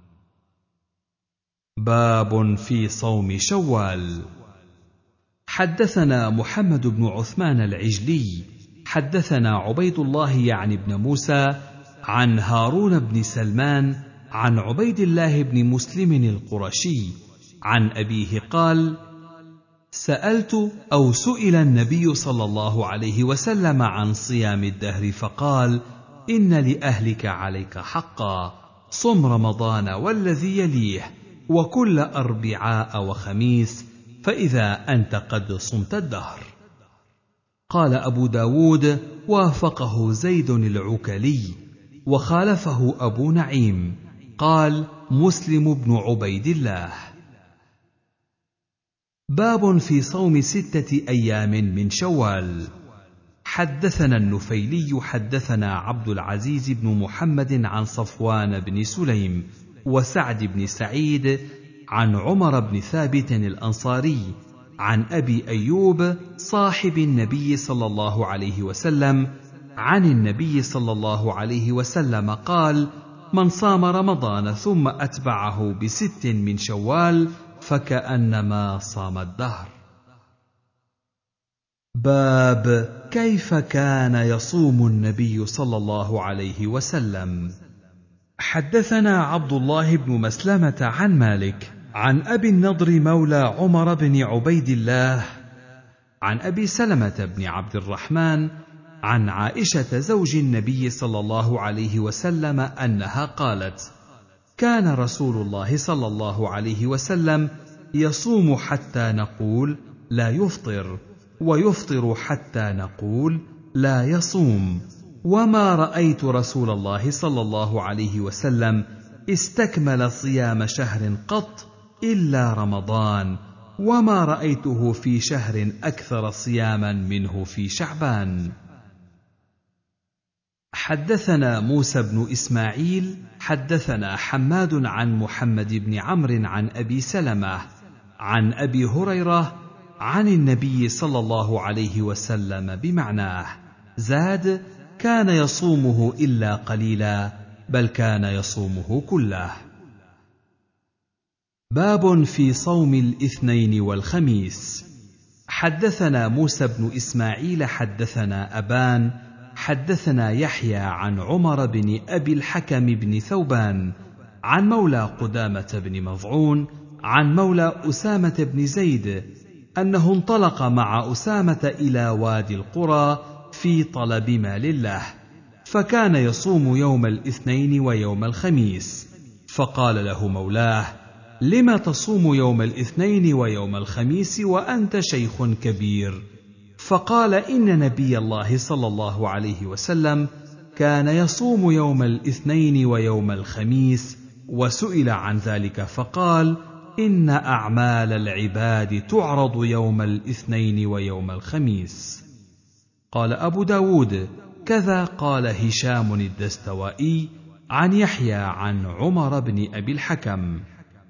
باب في صوم شوال. حدثنا محمد بن عثمان العجلي حدثنا عبيد الله يعني بن موسى عن هارون بن سلمان عن عبيد الله بن مسلم القرشي عن أبيه قال: سألت أو سئل النبي صلى الله عليه وسلم عن صيام الدهر فقال: إن لأهلك عليك حقا، صم رمضان والذي يليه وكل أربعاء وخميس، فإذا أنت قد صمت الدهر. قال أبو داود: وافقه زيد العكلي، وخالفه أبو نعيم، قال مسلم بن عبيد الله. باب في صوم ستة أيام من شوال. حدثنا النفيلي حدثنا عبد العزيز بن محمد عن صفوان بن سليم وسعد بن سعيد عن عمر بن ثابت الأنصاري عن أبي أيوب صاحب النبي صلى الله عليه وسلم عن النبي صلى الله عليه وسلم قال: من صام رمضان ثم أتبعه بست من شوال فكأنما صام الدهر. باب كيف كان يصوم النبي صلى الله عليه وسلم. حدثنا عبد الله بن مسلمة عن مالك عن أبي النضر مولى عمر بن عبيد الله عن أبي سلمة بن عبد الرحمن عن عائشة زوج النبي صلى الله عليه وسلم أنها قالت: كان رسول الله صلى الله عليه وسلم يصوم حتى نقول لا يفطر، ويفطر حتى نقول لا يصوم، وما رأيت رسول الله صلى الله عليه وسلم استكمل صيام شهر قط إلا رمضان، وما رأيته في شهر أكثر صياما منه في شعبان. حدثنا موسى بن إسماعيل حدثنا حماد عن محمد بن عمرو عن أبي سلمة عن أبي هريرة عن النبي صلى الله عليه وسلم بمعناه، زاد: كان يصومه إلا قليلا، بل كان يصومه كله. باب في صوم الاثنين والخميس. حدثنا موسى بن إسماعيل حدثنا أبان حدثنا يحيى عن عمر بن أبي الحكم بن ثوبان عن مولى قدامة بن مضعون عن مولى أسامة بن زيد أنه انطلق مع أسامة إلى وادي القرى في طلب مال الله، فكان يصوم يوم الاثنين ويوم الخميس، فقال له مولاه: لم تصوم يوم الاثنين ويوم الخميس وأنت شيخ كبير؟ فقال: إن نبي الله صلى الله عليه وسلم كان يصوم يوم الاثنين ويوم الخميس، وسئل عن ذلك فقال: إن أعمال العباد تعرض يوم الاثنين ويوم الخميس. قال أبو داود: كذا قال هشام الدستوائي عن يحيى عن عمر بن أبي الحكم.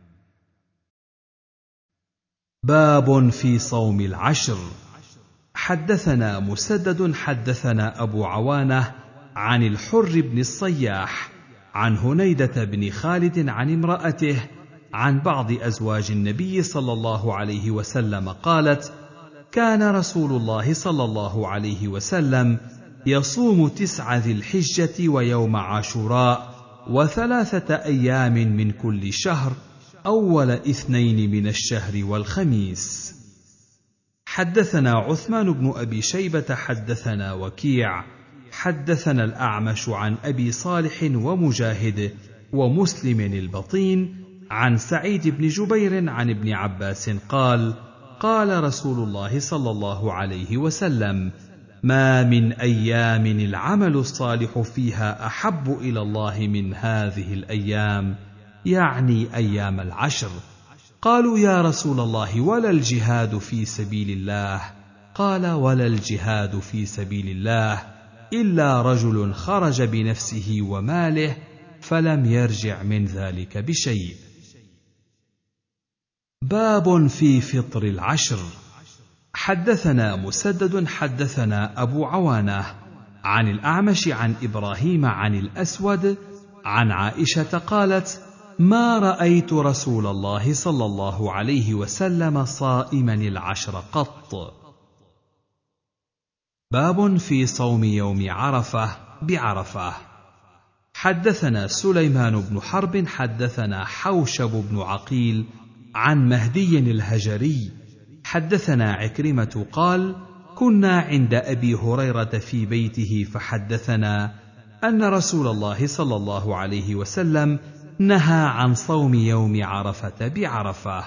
باب في صوم العشر. حدثنا مسدد حدثنا أبو عوانة عن الحر بن الصياح عن هنيدة بن خالد عن امرأته عن بعض أزواج النبي صلى الله عليه وسلم قالت: كان رسول الله صلى الله عليه وسلم يصوم تسع ذي الحجة ويوم عاشوراء وثلاثة أيام من كل شهر، أول اثنين من الشهر والخميس. حدثنا عثمان بن أبي شيبة حدثنا وكيع حدثنا الأعمش عن أبي صالح ومجاهد ومسلم البطين عن سعيد بن جبير عن ابن عباس قال: قال رسول الله صلى الله عليه وسلم: ما من أيام العمل الصالح فيها أحب إلى الله من هذه الأيام، يعني أيام العشر. قالوا: يا رسول الله ولا الجهاد في سبيل الله؟ قال: ولا الجهاد في سبيل الله إلا رجل خرج بنفسه وماله فلم يرجع من ذلك بشيء. باب في فطر العشر. حدثنا مسدد حدثنا أبو عوانة عن الأعمش عن إبراهيم عن الأسود عن عائشة قالت: ما رأيت رسول الله صلى الله عليه وسلم صائما العشر قط. باب في صوم يوم عرفة بعرفة. حدثنا سليمان بن حرب حدثنا حوشب بن عقيل عن مهدي الهجري حدثنا عكرمة قال: كنا عند أبي هريرة في بيته فحدثنا أن رسول الله صلى الله عليه وسلم نهى عن صوم يوم عرفة بعرفة.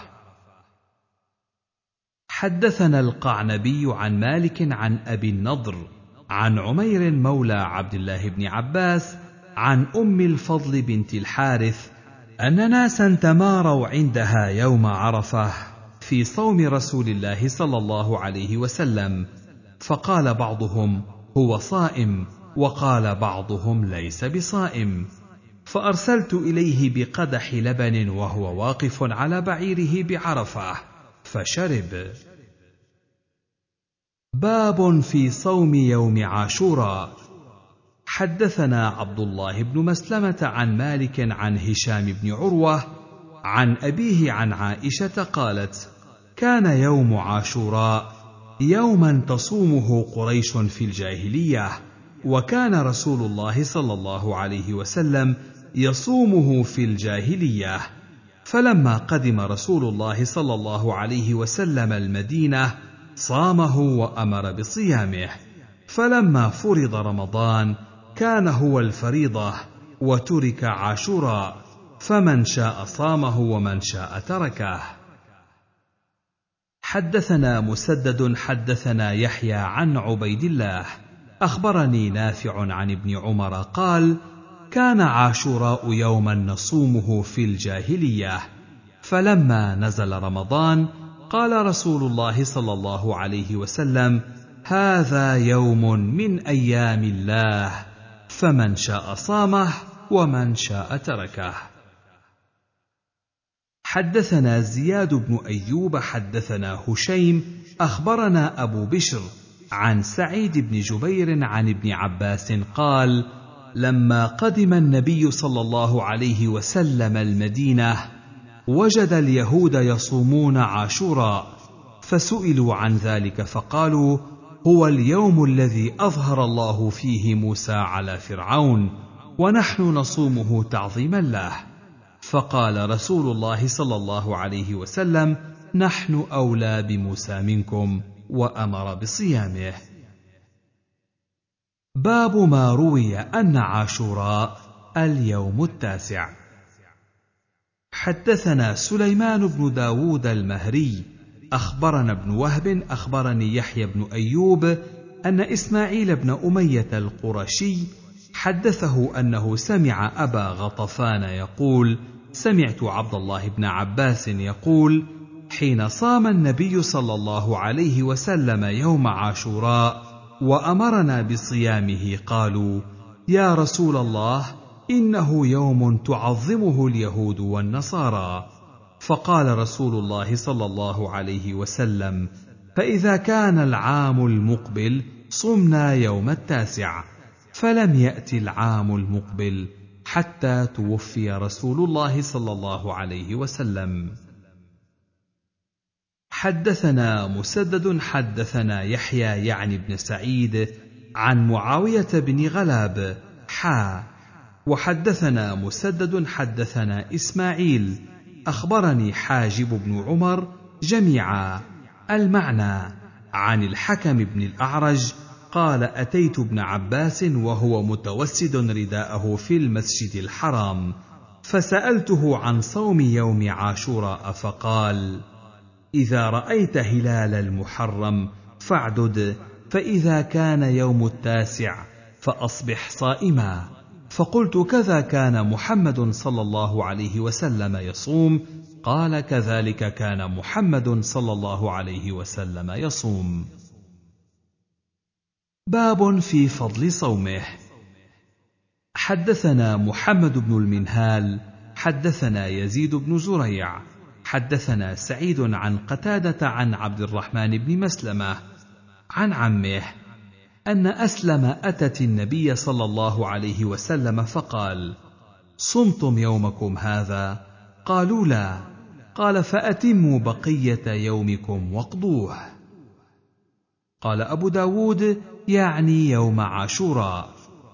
حدثنا القعنبي عن مالك عن أبي النضر عن عمير مولى عبد الله بن عباس عن أم الفضل بنت الحارث أن ناسا تماروا عندها يوم عرفة في صوم رسول الله صلى الله عليه وسلم، فقال بعضهم: هو صائم، وقال بعضهم: ليس بصائم، فأرسلت إليه بقدح لبن وهو واقف على بعيره بعرفة فشرب. باب في صوم يوم عاشوراء. حدثنا عبد الله بن مسلمة عن مالك عن هشام بن عروة عن أبيه عن عائشة قالت: كان يوم عاشوراء يوما تصومه قريش في الجاهلية، وكان رسول الله صلى الله عليه وسلم يصومه في الجاهلية، فلما قدم رسول الله صلى الله عليه وسلم المدينة صامه وأمر بصيامه، فلما فرض رمضان كان هو الفريضة وترك عاشوراء، فمن شاء صامه ومن شاء تركه. حدثنا مسدد حدثنا يحيى عن عبيد الله أخبرني نافع عن ابن عمر قال: كان عاشوراء يوما نصومه في الجاهلية، فلما نزل رمضان قال رسول الله صلى الله عليه وسلم: هذا يوم من أيام الله، فمن شاء صامه ومن شاء تركه. حدثنا زياد بن أيوب حدثنا هشيم أخبرنا أبو بشر عن سعيد بن جبير عن ابن عباس قال: لما قدم النبي صلى الله عليه وسلم المدينة وجد اليهود يصومون عاشوراء، فسئلوا عن ذلك فقالوا: هو اليوم الذي أظهر الله فيه موسى على فرعون، ونحن نصومه تعظيما له. فقال رسول الله صلى الله عليه وسلم: نحن أولى بموسى منكم، وأمر بصيامه. باب ما روي أن عاشوراء اليوم التاسع. حدثنا سليمان بن داود المهري أخبرنا ابن وهب أخبرني يحيى بن أيوب أن إسماعيل بن أمية القرشي حدثه أنه سمع أبا غطفان يقول: سمعت عبد الله بن عباس يقول: حين صام النبي صلى الله عليه وسلم يوم عاشوراء وأمرنا بصيامه قالوا: يا رسول الله، إنه يوم تعظمه اليهود والنصارى. فقال رسول الله صلى الله عليه وسلم: فإذا كان العام المقبل صمنا يوم التاسع. فلم يأت العام المقبل حتى توفي رسول الله صلى الله عليه وسلم. حدثنا مسدد حدثنا يحيى يعني بن سعيد عن معاوية بن غلاب حا وحدثنا مسدد حدثنا إسماعيل أخبرني حاجب بن عمر جميعا المعنى عن الحكم بن الأعرج قال: أتيت ابن عباس وهو متوسد رداءه في المسجد الحرام، فسألته عن صوم يوم عاشوراء فقال: إذا رأيت هلال المحرم فاعدد، فإذا كان يوم التاسع فأصبح صائما. فقلت: كذا كان محمد صلى الله عليه وسلم يصوم؟ قال: كذلك كان محمد صلى الله عليه وسلم يصوم. باب في فضل صومه. حدثنا محمد بن المنهال حدثنا يزيد بن زريع حدثنا سعيد عن قتادة عن عبد الرحمن بن مسلمة عن عمه أن أسلم أتت النبي صلى الله عليه وسلم فقال: صمتم يومكم هذا؟ قالوا: لا. قال: فأتموا بقية يومكم واقضوه. قال أبو داود: يعني يوم عاشوراء.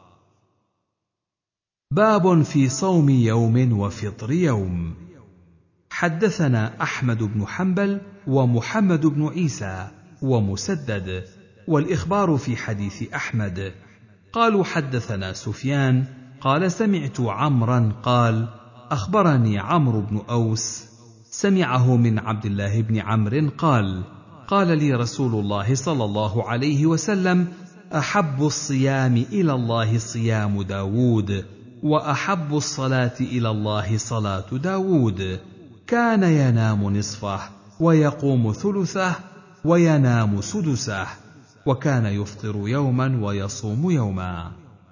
باب في صوم يوم وفطر يوم. حدثنا أحمد بن حنبل ومحمد بن عيسى ومسدد، والإخبار في حديث أحمد. قالوا: حدثنا سفيان قال: سمعت عمرا قال: أخبرني عمرو بن أوس سمعه من عبد الله بن عمرو قال: قال لي رسول الله صلى الله عليه وسلم: أحب الصيام إلى الله صيام داود، وأحب الصلاة إلى الله صلاة داود. كان ينام نصفه ويقوم ثلثه وينام سدسه، وكان يفطر يوما ويصوم يوما.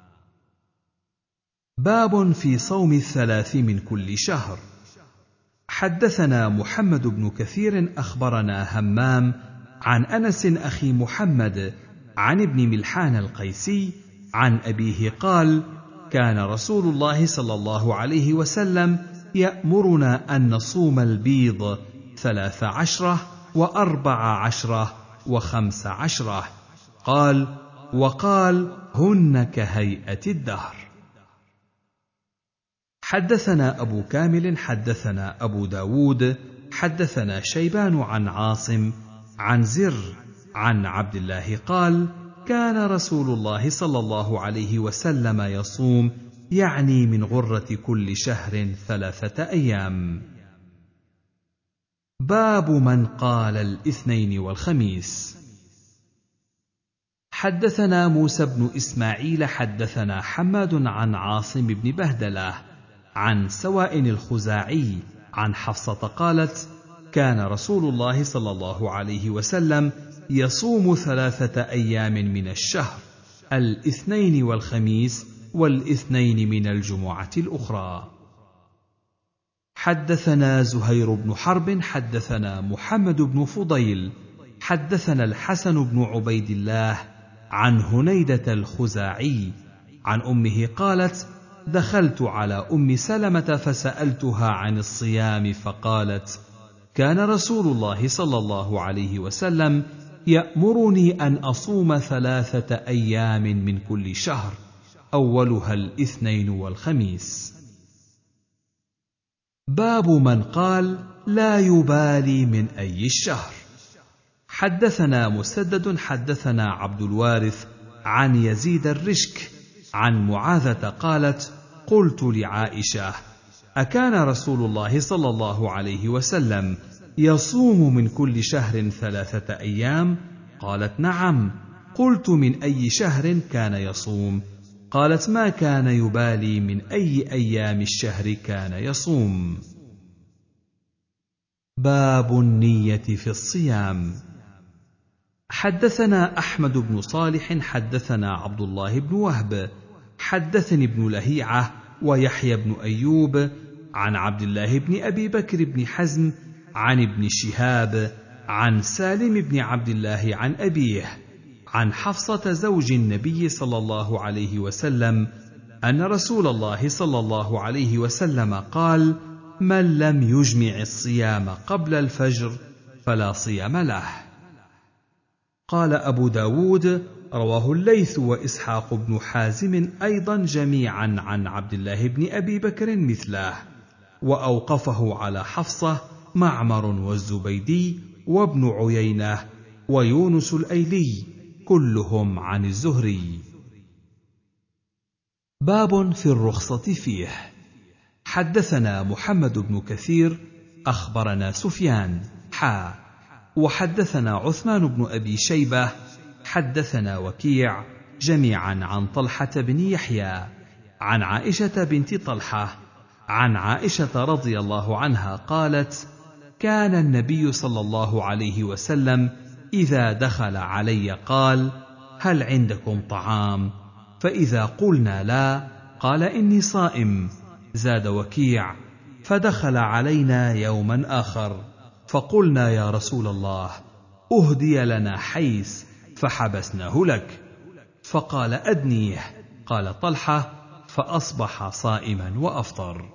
باب في صوم الثلاث من كل شهر. حدثنا محمد بن كثير أخبرنا همام عن أنس أخي محمد عن ابن ملحان القيسي عن أبيه قال: كان رسول الله صلى الله عليه وسلم يأمرنا أن نصوم البيض ثلاث عشرة وأربع عشرة وخمس عشرة. قال: وقال: هن كهيئة الدهر. حدثنا أبو كامل حدثنا أبو داود حدثنا شيبان عن عاصم عن زر عن عبد الله قال: كان رسول الله صلى الله عليه وسلم يصوم يعني من غرة كل شهر ثلاثة أيام. باب من قال الاثنين والخميس. حدثنا موسى بن إسماعيل حدثنا حماد عن عاصم بن بهدلة عن سواء الخزاعي عن حفصة قالت: كان رسول الله صلى الله عليه وسلم يصوم ثلاثة أيام من الشهر، الاثنين والخميس والاثنين من الجمعة الأخرى. حدثنا زهير بن حرب حدثنا محمد بن فضيل حدثنا الحسن بن عبيد الله عن هنيدة الخزاعي عن أمه قالت: دخلت على أم سلمة فسألتها عن الصيام فقالت: كان رسول الله صلى الله عليه وسلم يأمرني أن أصوم ثلاثة أيام من كل شهر، أولها الاثنين والخميس. باب من قال لا يبالي من أي الشهر. حدثنا مسدد حدثنا عبد الوارث عن يزيد الرشك عن معاذة قالت: قلت لعائشة: أكان رسول الله صلى الله عليه وسلم يصوم من كل شهر ثلاثة أيام؟ قالت: نعم. قلت: من أي شهر كان يصوم؟ قالت: ما كان يبالي من أي أيام الشهر كان يصوم. باب النية في الصيام. حدثنا أحمد بن صالح حدثنا عبد الله بن وهب حدثني ابن لهيعة ويحيى بن أيوب عن عبد الله بن أبي بكر بن حزم عن ابن شهاب عن سالم بن عبد الله عن أبيه عن حفصة زوج النبي صلى الله عليه وسلم أن رسول الله صلى الله عليه وسلم قال: من لم يجمع الصيام قبل الفجر فلا صيام له. قال أبو داود: رواه الليث وإسحاق بن حازم أيضا جميعا عن عبد الله بن أبي بكر مثله، وأوقفه على حفصة معمر والزبيدي وابن عيينة ويونس الأيلي كلهم عن الزهري. باب في الرخصة فيه. حدثنا محمد بن كثير أخبرنا سفيان حا وحدثنا عثمان بن أبي شيبة حدثنا وكيع جميعا عن طلحة بن يحيى عن عائشة بنت طلحة عن عائشة رضي الله عنها قالت: كان النبي صلى الله عليه وسلم إذا دخل علي قال: هل عندكم طعام؟ فإذا قلنا لا قال: إني صائم. زاد وكيع: فدخل علينا يوما آخر فقلنا: يا رسول الله، أهدي لنا حيس فحبسناه لك، فقال: أدنيه. قال طلحة: فأصبح صائما وأفطر.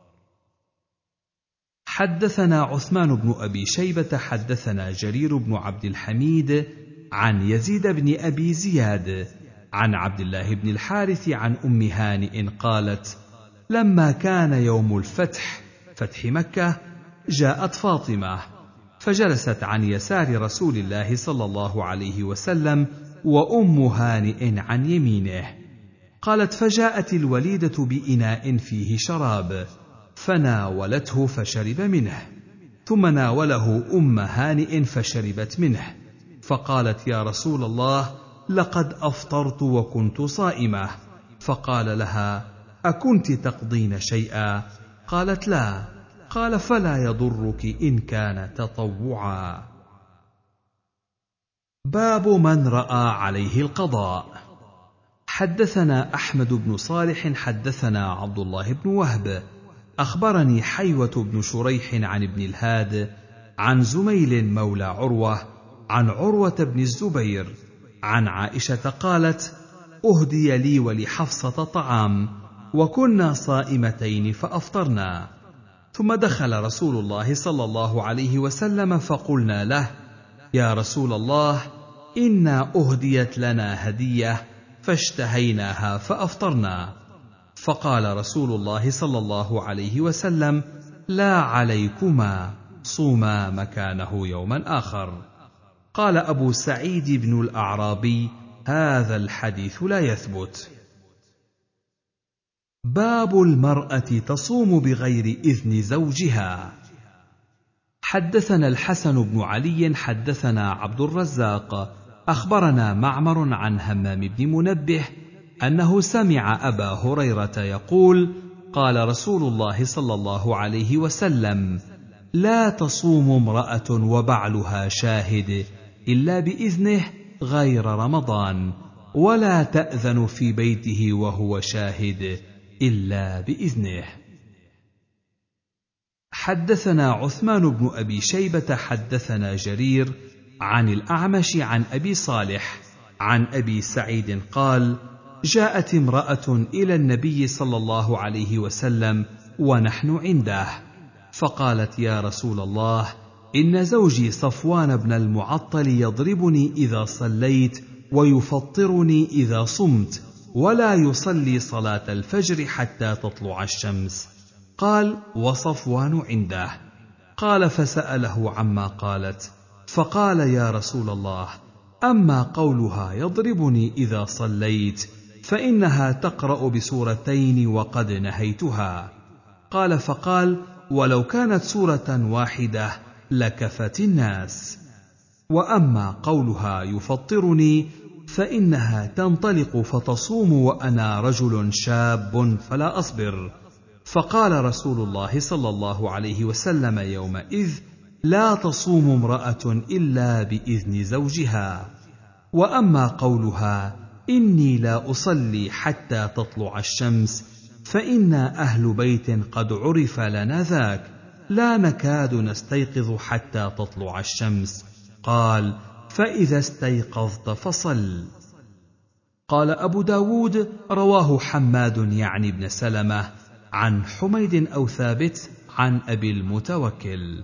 حدثنا عثمان بن أبي شيبة حدثنا جرير بن عبد الحميد عن يزيد بن أبي زياد عن عبد الله بن الحارث عن أم هانئ قالت: لما كان يوم الفتح فتح مكة جاءت فاطمة فجلست عن يسار رسول الله صلى الله عليه وسلم وأم هانئ عن يمينه. قالت: فجاءت الوليدة بإناء فيه شراب فناولته فشرب منه، ثم ناوله أم هانئ فشربت منه، فقالت: يا رسول الله، لقد أفطرت وكنت صائمة. فقال لها: أكنت تقضين شيئا؟ قالت: لا. قال: فلا يضرك إن كان تطوعا. باب من رأى عليه القضاء. حدثنا أحمد بن صالح حدثنا عبد الله بن وهب أخبرني حيوة بن شريح عن ابن الهاد عن زميل مولى عروة عن عروة بن الزبير عن عائشة قالت: أهدي لي ولحفصة طعام وكنا صائمتين فأفطرنا، ثم دخل رسول الله صلى الله عليه وسلم فقلنا له: يا رسول الله، إنا أهديت لنا هدية فاشتهيناها فأفطرنا. فقال رسول الله صلى الله عليه وسلم: لا عليكما، صوما مكانه يوما آخر. قال أبو سعيد بن الأعرابي: هذا الحديث لا يثبت. باب المرأة تصوم بغير إذن زوجها. حدثنا الحسن بن علي حدثنا عبد الرزاق أخبرنا معمر عن همام بن منبه أنه سمع أبا هريرة يقول: قال رسول الله صلى الله عليه وسلم: لا تصوم امرأة وبعلها شاهد إلا بإذنه غير رمضان، ولا تأذن في بيته وهو شاهد إلا بإذنه. حدثنا عثمان بن أبي شيبة حدثنا جرير عن الأعمش عن أبي صالح عن أبي سعيد قال: جاءت امرأة إلى النبي صلى الله عليه وسلم ونحن عنده، فقالت: يا رسول الله، إن زوجي صفوان بن المعطل يضربني إذا صليت ويفطرني إذا صمت، ولا يصلي صلاة الفجر حتى تطلع الشمس. قال: وصفوان عنده. قال: فسأله عما قالت، فقال: يا رسول الله، أما قولها يضربني إذا صليت فإنها تقرأ بسورتين وقد نهيتها. قال: فقال: ولو كانت سورة واحدة لكفت الناس. وأما قولها يفطرني فإنها تنطلق فتصوم وأنا رجل شاب فلا أصبر. فقال رسول الله صلى الله عليه وسلم يومئذ: لا تصوم امرأة إلا بإذن زوجها. وأما قولها إني لا أصلي حتى تطلع الشمس فإنا أهل بيت قد عرف لنا ذاك، لا نكاد نستيقظ حتى تطلع الشمس. قال: فإذا استيقظت فصل. قال أبو داود: رواه حماد يعني بن سلمة عن حميد أو ثابت عن أبي المتوكل.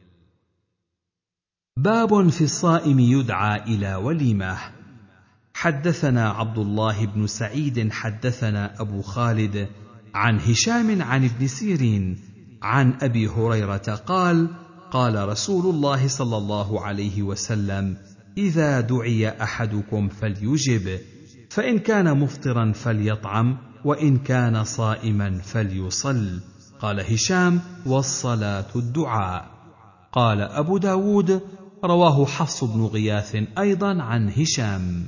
باب في الصائم يدعى إلى وليمة. حدثنا عبد الله بن سعيد حدثنا أبو خالد عن هشام عن ابن سيرين عن أبي هريرة قال: قال رسول الله صلى الله عليه وسلم: إذا دعي أحدكم فليجب، فإن كان مفطرا فليطعم، وإن كان صائما فليصل. قال هشام: والصلاة الدعاء. قال أبو داود: رواه حفص بن غياث أيضا عن هشام.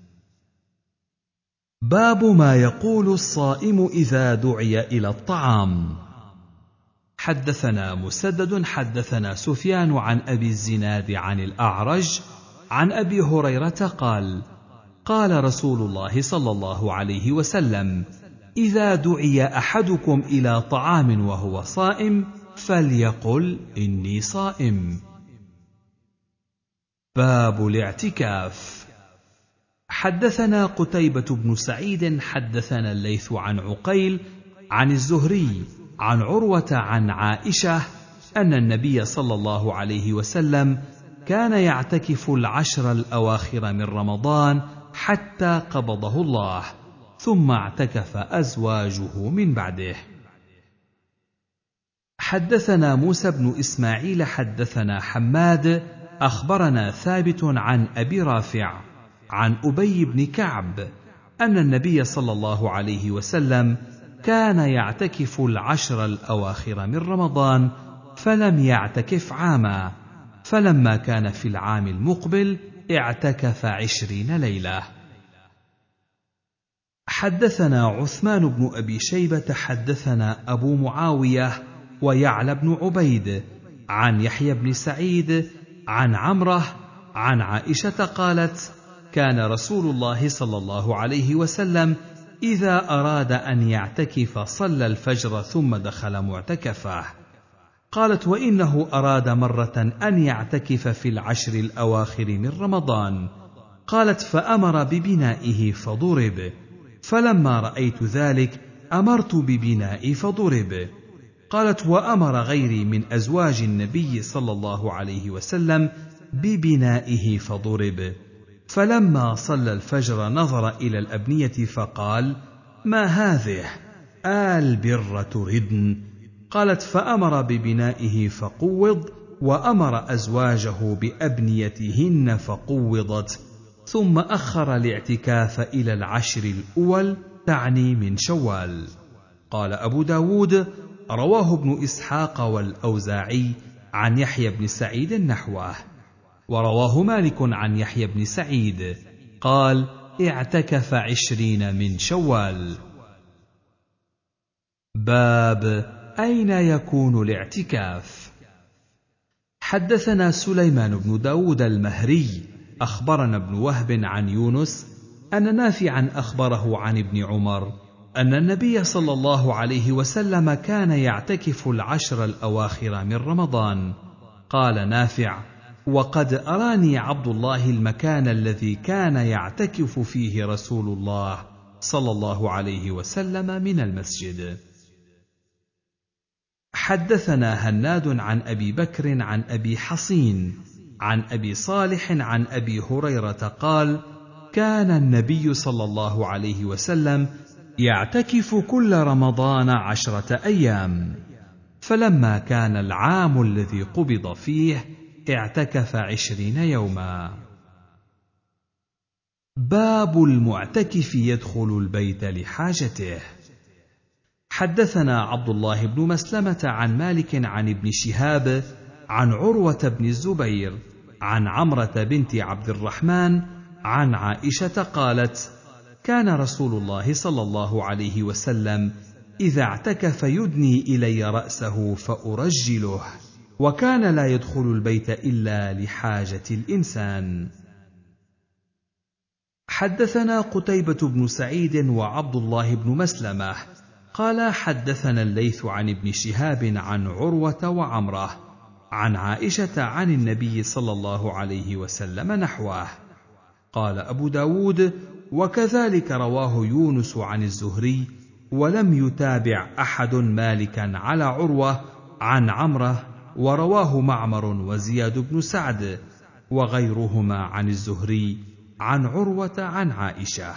باب ما يقول الصائم إذا دعي إلى الطعام. حدثنا مسدد حدثنا سفيان عن أبي الزناد عن الأعرج عن أبي هريرة قال: قال رسول الله صلى الله عليه وسلم: إذا دعي أحدكم إلى طعام وهو صائم فليقل إني صائم. باب الاعتكاف. حدثنا قتيبة بن سعيد حدثنا الليث عن عقيل عن الزهري عن عروة عن عائشة أن النبي صلى الله عليه وسلم كان يعتكف العشر الأواخر من رمضان حتى قبضه الله، ثم اعتكف أزواجه من بعده. حدثنا موسى بن إسماعيل حدثنا حماد أخبرنا ثابت عن أبي رافع عن أبي بن كعب أن النبي صلى الله عليه وسلم كان يعتكف العشر الأواخر من رمضان فلم يعتكف عاما، فلما كان في العام المقبل اعتكف عشرين ليلة. حدثنا عثمان بن أبي شيبة حدثنا أبو معاوية ويعلى بن عبيد عن يحيى بن سعيد عن عمره عن عائشة قالت: كان رسول الله صلى الله عليه وسلم إذا أراد أن يعتكف صلى الفجر ثم دخل معتكفه. قالت: وإنه أراد مرة أن يعتكف في العشر الأواخر من رمضان. قالت: فأمر ببنائه فضرب، فلما رأيت ذلك أمرت ببنائي فضرب. قالت: وأمر غيري من أزواج النبي صلى الله عليه وسلم ببنائه فضرب، فلما صلى الفجر نظر إلى الأبنية فقال: ما هذه؟ آل بر تردن؟ قالت: فأمر ببنائه فقوض، وأمر أزواجه بأبنيتهن فقوضت، ثم أخر الاعتكاف إلى العشر الأول، تعني من شوال. قال أبو داود: رواه ابن إسحاق والأوزاعي عن يحيى بن سعيد نحوه. ورواه مالك عن يحيى بن سعيد قال: اعتكف عشرين من شوال. باب أين يكون الاعتكاف؟ حدثنا سليمان بن داود المهري أخبرنا ابن وهب عن يونس أن نافعا أخبره عن ابن عمر أن النبي صلى الله عليه وسلم كان يعتكف العشر الأواخر من رمضان. قال نافع: وقد أراني عبد الله المكان الذي كان يعتكف فيه رسول الله صلى الله عليه وسلم من المسجد. حدثنا هناد عن أبي بكر عن أبي حصين عن أبي صالح عن أبي هريرة قال: كان النبي صلى الله عليه وسلم يعتكف كل رمضان عشرة أيام، فلما كان العام الذي قبض فيه اعتكف عشرين يوما. باب المعتكف يدخل البيت لحاجته. حدثنا عبد الله بن مسلمة عن مالك عن ابن شهاب عن عروة بن الزبير عن عمرة بنت عبد الرحمن عن عائشة قالت: كان رسول الله صلى الله عليه وسلم إذا اعتكف يدني إلي رأسه فأرجله، وكان لا يدخل البيت إلا لحاجة الإنسان. حدثنا قتيبة بن سعيد وعبد الله بن مسلمة قال: حدثنا الليث عن ابن شهاب عن عروة وعمرة عن عائشة عن النبي صلى الله عليه وسلم نحوه. قال أبو داود: وكذلك رواه يونس عن الزهري، ولم يتابع أحد مالكا على عروة عن عمرة، ورواه معمر وزياد بن سعد وغيرهما عن الزهري عن عروة عن عائشة.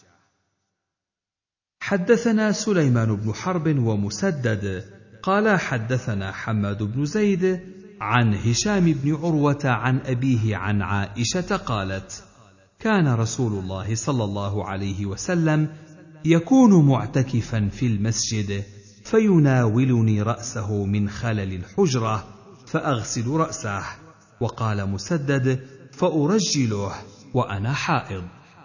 حدثنا سليمان بن حرب ومسدد قال: حدثنا حماد بن زيد عن هشام بن عروة عن أبيه عن عائشة قالت: كان رسول الله صلى الله عليه وسلم يكون معتكفا في المسجد فيناولني رأسه من خلل الحجرة فأغسل رأسه. وقال مسدد: فأرجله وأنا حائض.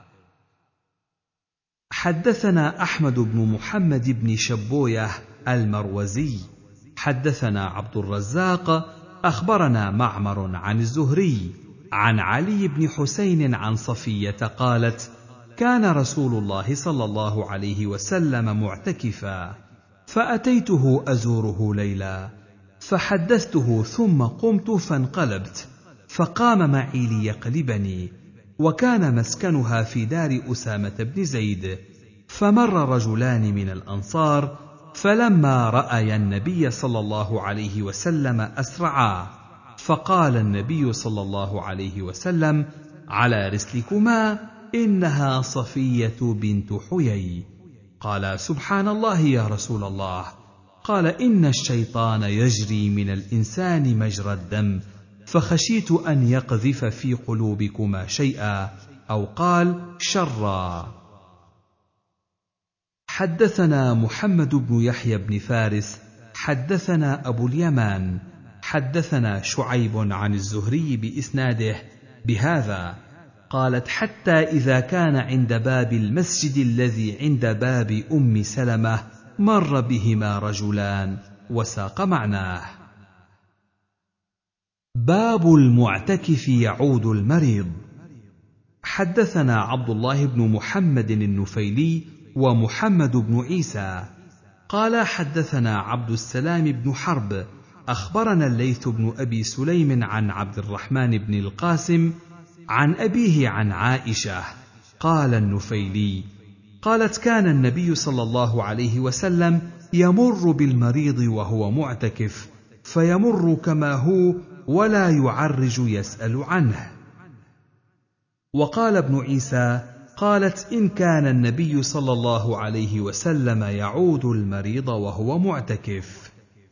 حدثنا أحمد بن محمد بن شبوية المروزي حدثنا عبد الرزاق أخبرنا معمر عن الزهري عن علي بن حسين عن صفية قالت: كان رسول الله صلى الله عليه وسلم معتكفا، فأتيته أزوره ليلا، فحدثته ثم قمت فانقلبت، فقام معي ليقلبني، وكان مسكنها في دار أسامة بن زيد. فمر رجلان من الأنصار، فلما رأيا النبي صلى الله عليه وسلم أسرعا، فقال النبي صلى الله عليه وسلم: على رسلكما، إنها صفية بنت حيي. قال: سبحان الله يا رسول الله. قال: إن الشيطان يجري من الإنسان مجرى الدم، فخشيت أن يقذف في قلوبكما شيئا، أو قال شرا. حدثنا محمد بن يحيى بن فارس حدثنا أبو اليمان حدثنا شعيب عن الزهري بإسناده بهذا. قالت: حتى إذا كان عند باب المسجد الذي عند باب أم سلمة مر بهما رجلان، وساق معناه. باب المعتكف يعود المريض. حدثنا عبد الله بن محمد النفيلي ومحمد بن عيسى قال: حدثنا عبد السلام بن حرب أخبرنا الليث بن أبي سليم عن عبد الرحمن بن القاسم عن أبيه عن عائشة. قال النفيلي: قالت: كان النبي صلى الله عليه وسلم يمر بالمريض وهو معتكف، فيمر كما هو ولا يعرج يسأل عنه. وقال ابن عيسى: قالت: إن كان النبي صلى الله عليه وسلم يعود المريض وهو معتكف.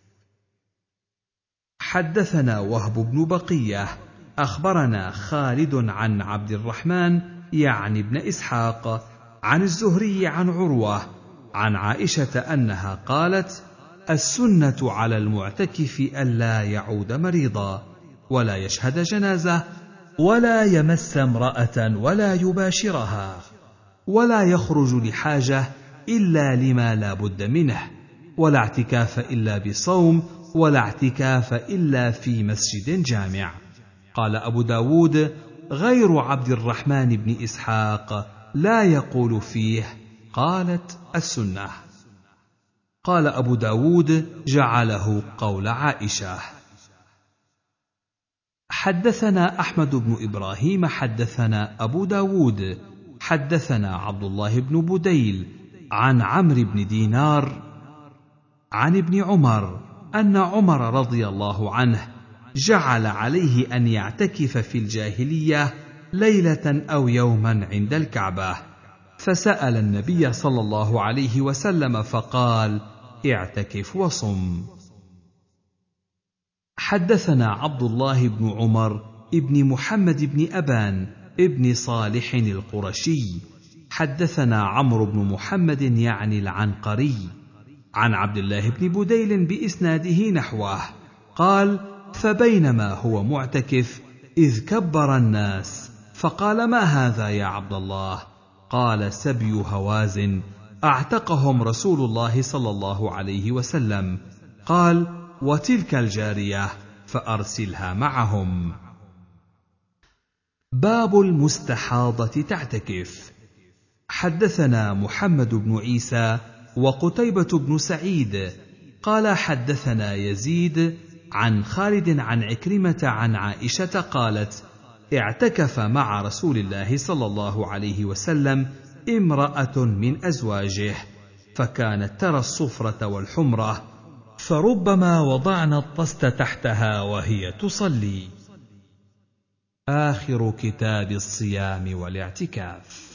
حدثنا وهب بن بقية أخبرنا خالد عن عبد الرحمن يعني ابن إسحاق عن الزهري عن عروة عن عائشة أنها قالت: السنة على المعتكف ألا يعود مريضا، ولا يشهد جنازة، ولا يمس امرأة، ولا يباشرها، ولا يخرج لحاجة إلا لما لا بد منه، ولا اعتكاف إلا بصوم، ولا اعتكاف إلا في مسجد جامع. قال أبو داود: غير عبد الرحمن بن إسحاق لا يقول فيه. قالت: السنة. قال أبو داود: جعله قول عائشة. حدثنا أحمد بن إبراهيم حدثنا أبو داود حدثنا عبد الله بن بديل عن عمرو بن دينار عن ابن عمر أن عمر رضي الله عنه جعل عليه أن يعتكف في الجاهلية ليلة أو يوما عند الكعبة، فسأل النبي صلى الله عليه وسلم فقال: اعتكف وصم. حدثنا عبد الله بن عمر ابن محمد بن أبان ابن صالح القرشي حدثنا عمرو بن محمد يعني العنقري عن عبد الله بن بديل بإسناده نحوه قال: فبينما هو معتكف إذ كبر الناس فقال: ما هذا يا عبد الله؟ قال: سبي هوازن أعتقهم رسول الله صلى الله عليه وسلم. قال: وتلك الجارية فأرسلها معهم. باب المستحاضة تعتكف. حدثنا محمد بن عيسى وقتيبة بن سعيد قال حدثنا يزيد عن خالد عن عكرمة عن عائشة قالت: اعتكف مع رسول الله صلى الله عليه وسلم امرأة من أزواجه، فكانت ترى الصفرة والحمرة، فربما وضعنا الطست تحتها وهي تصلي. آخر كتاب الصيام والاعتكاف.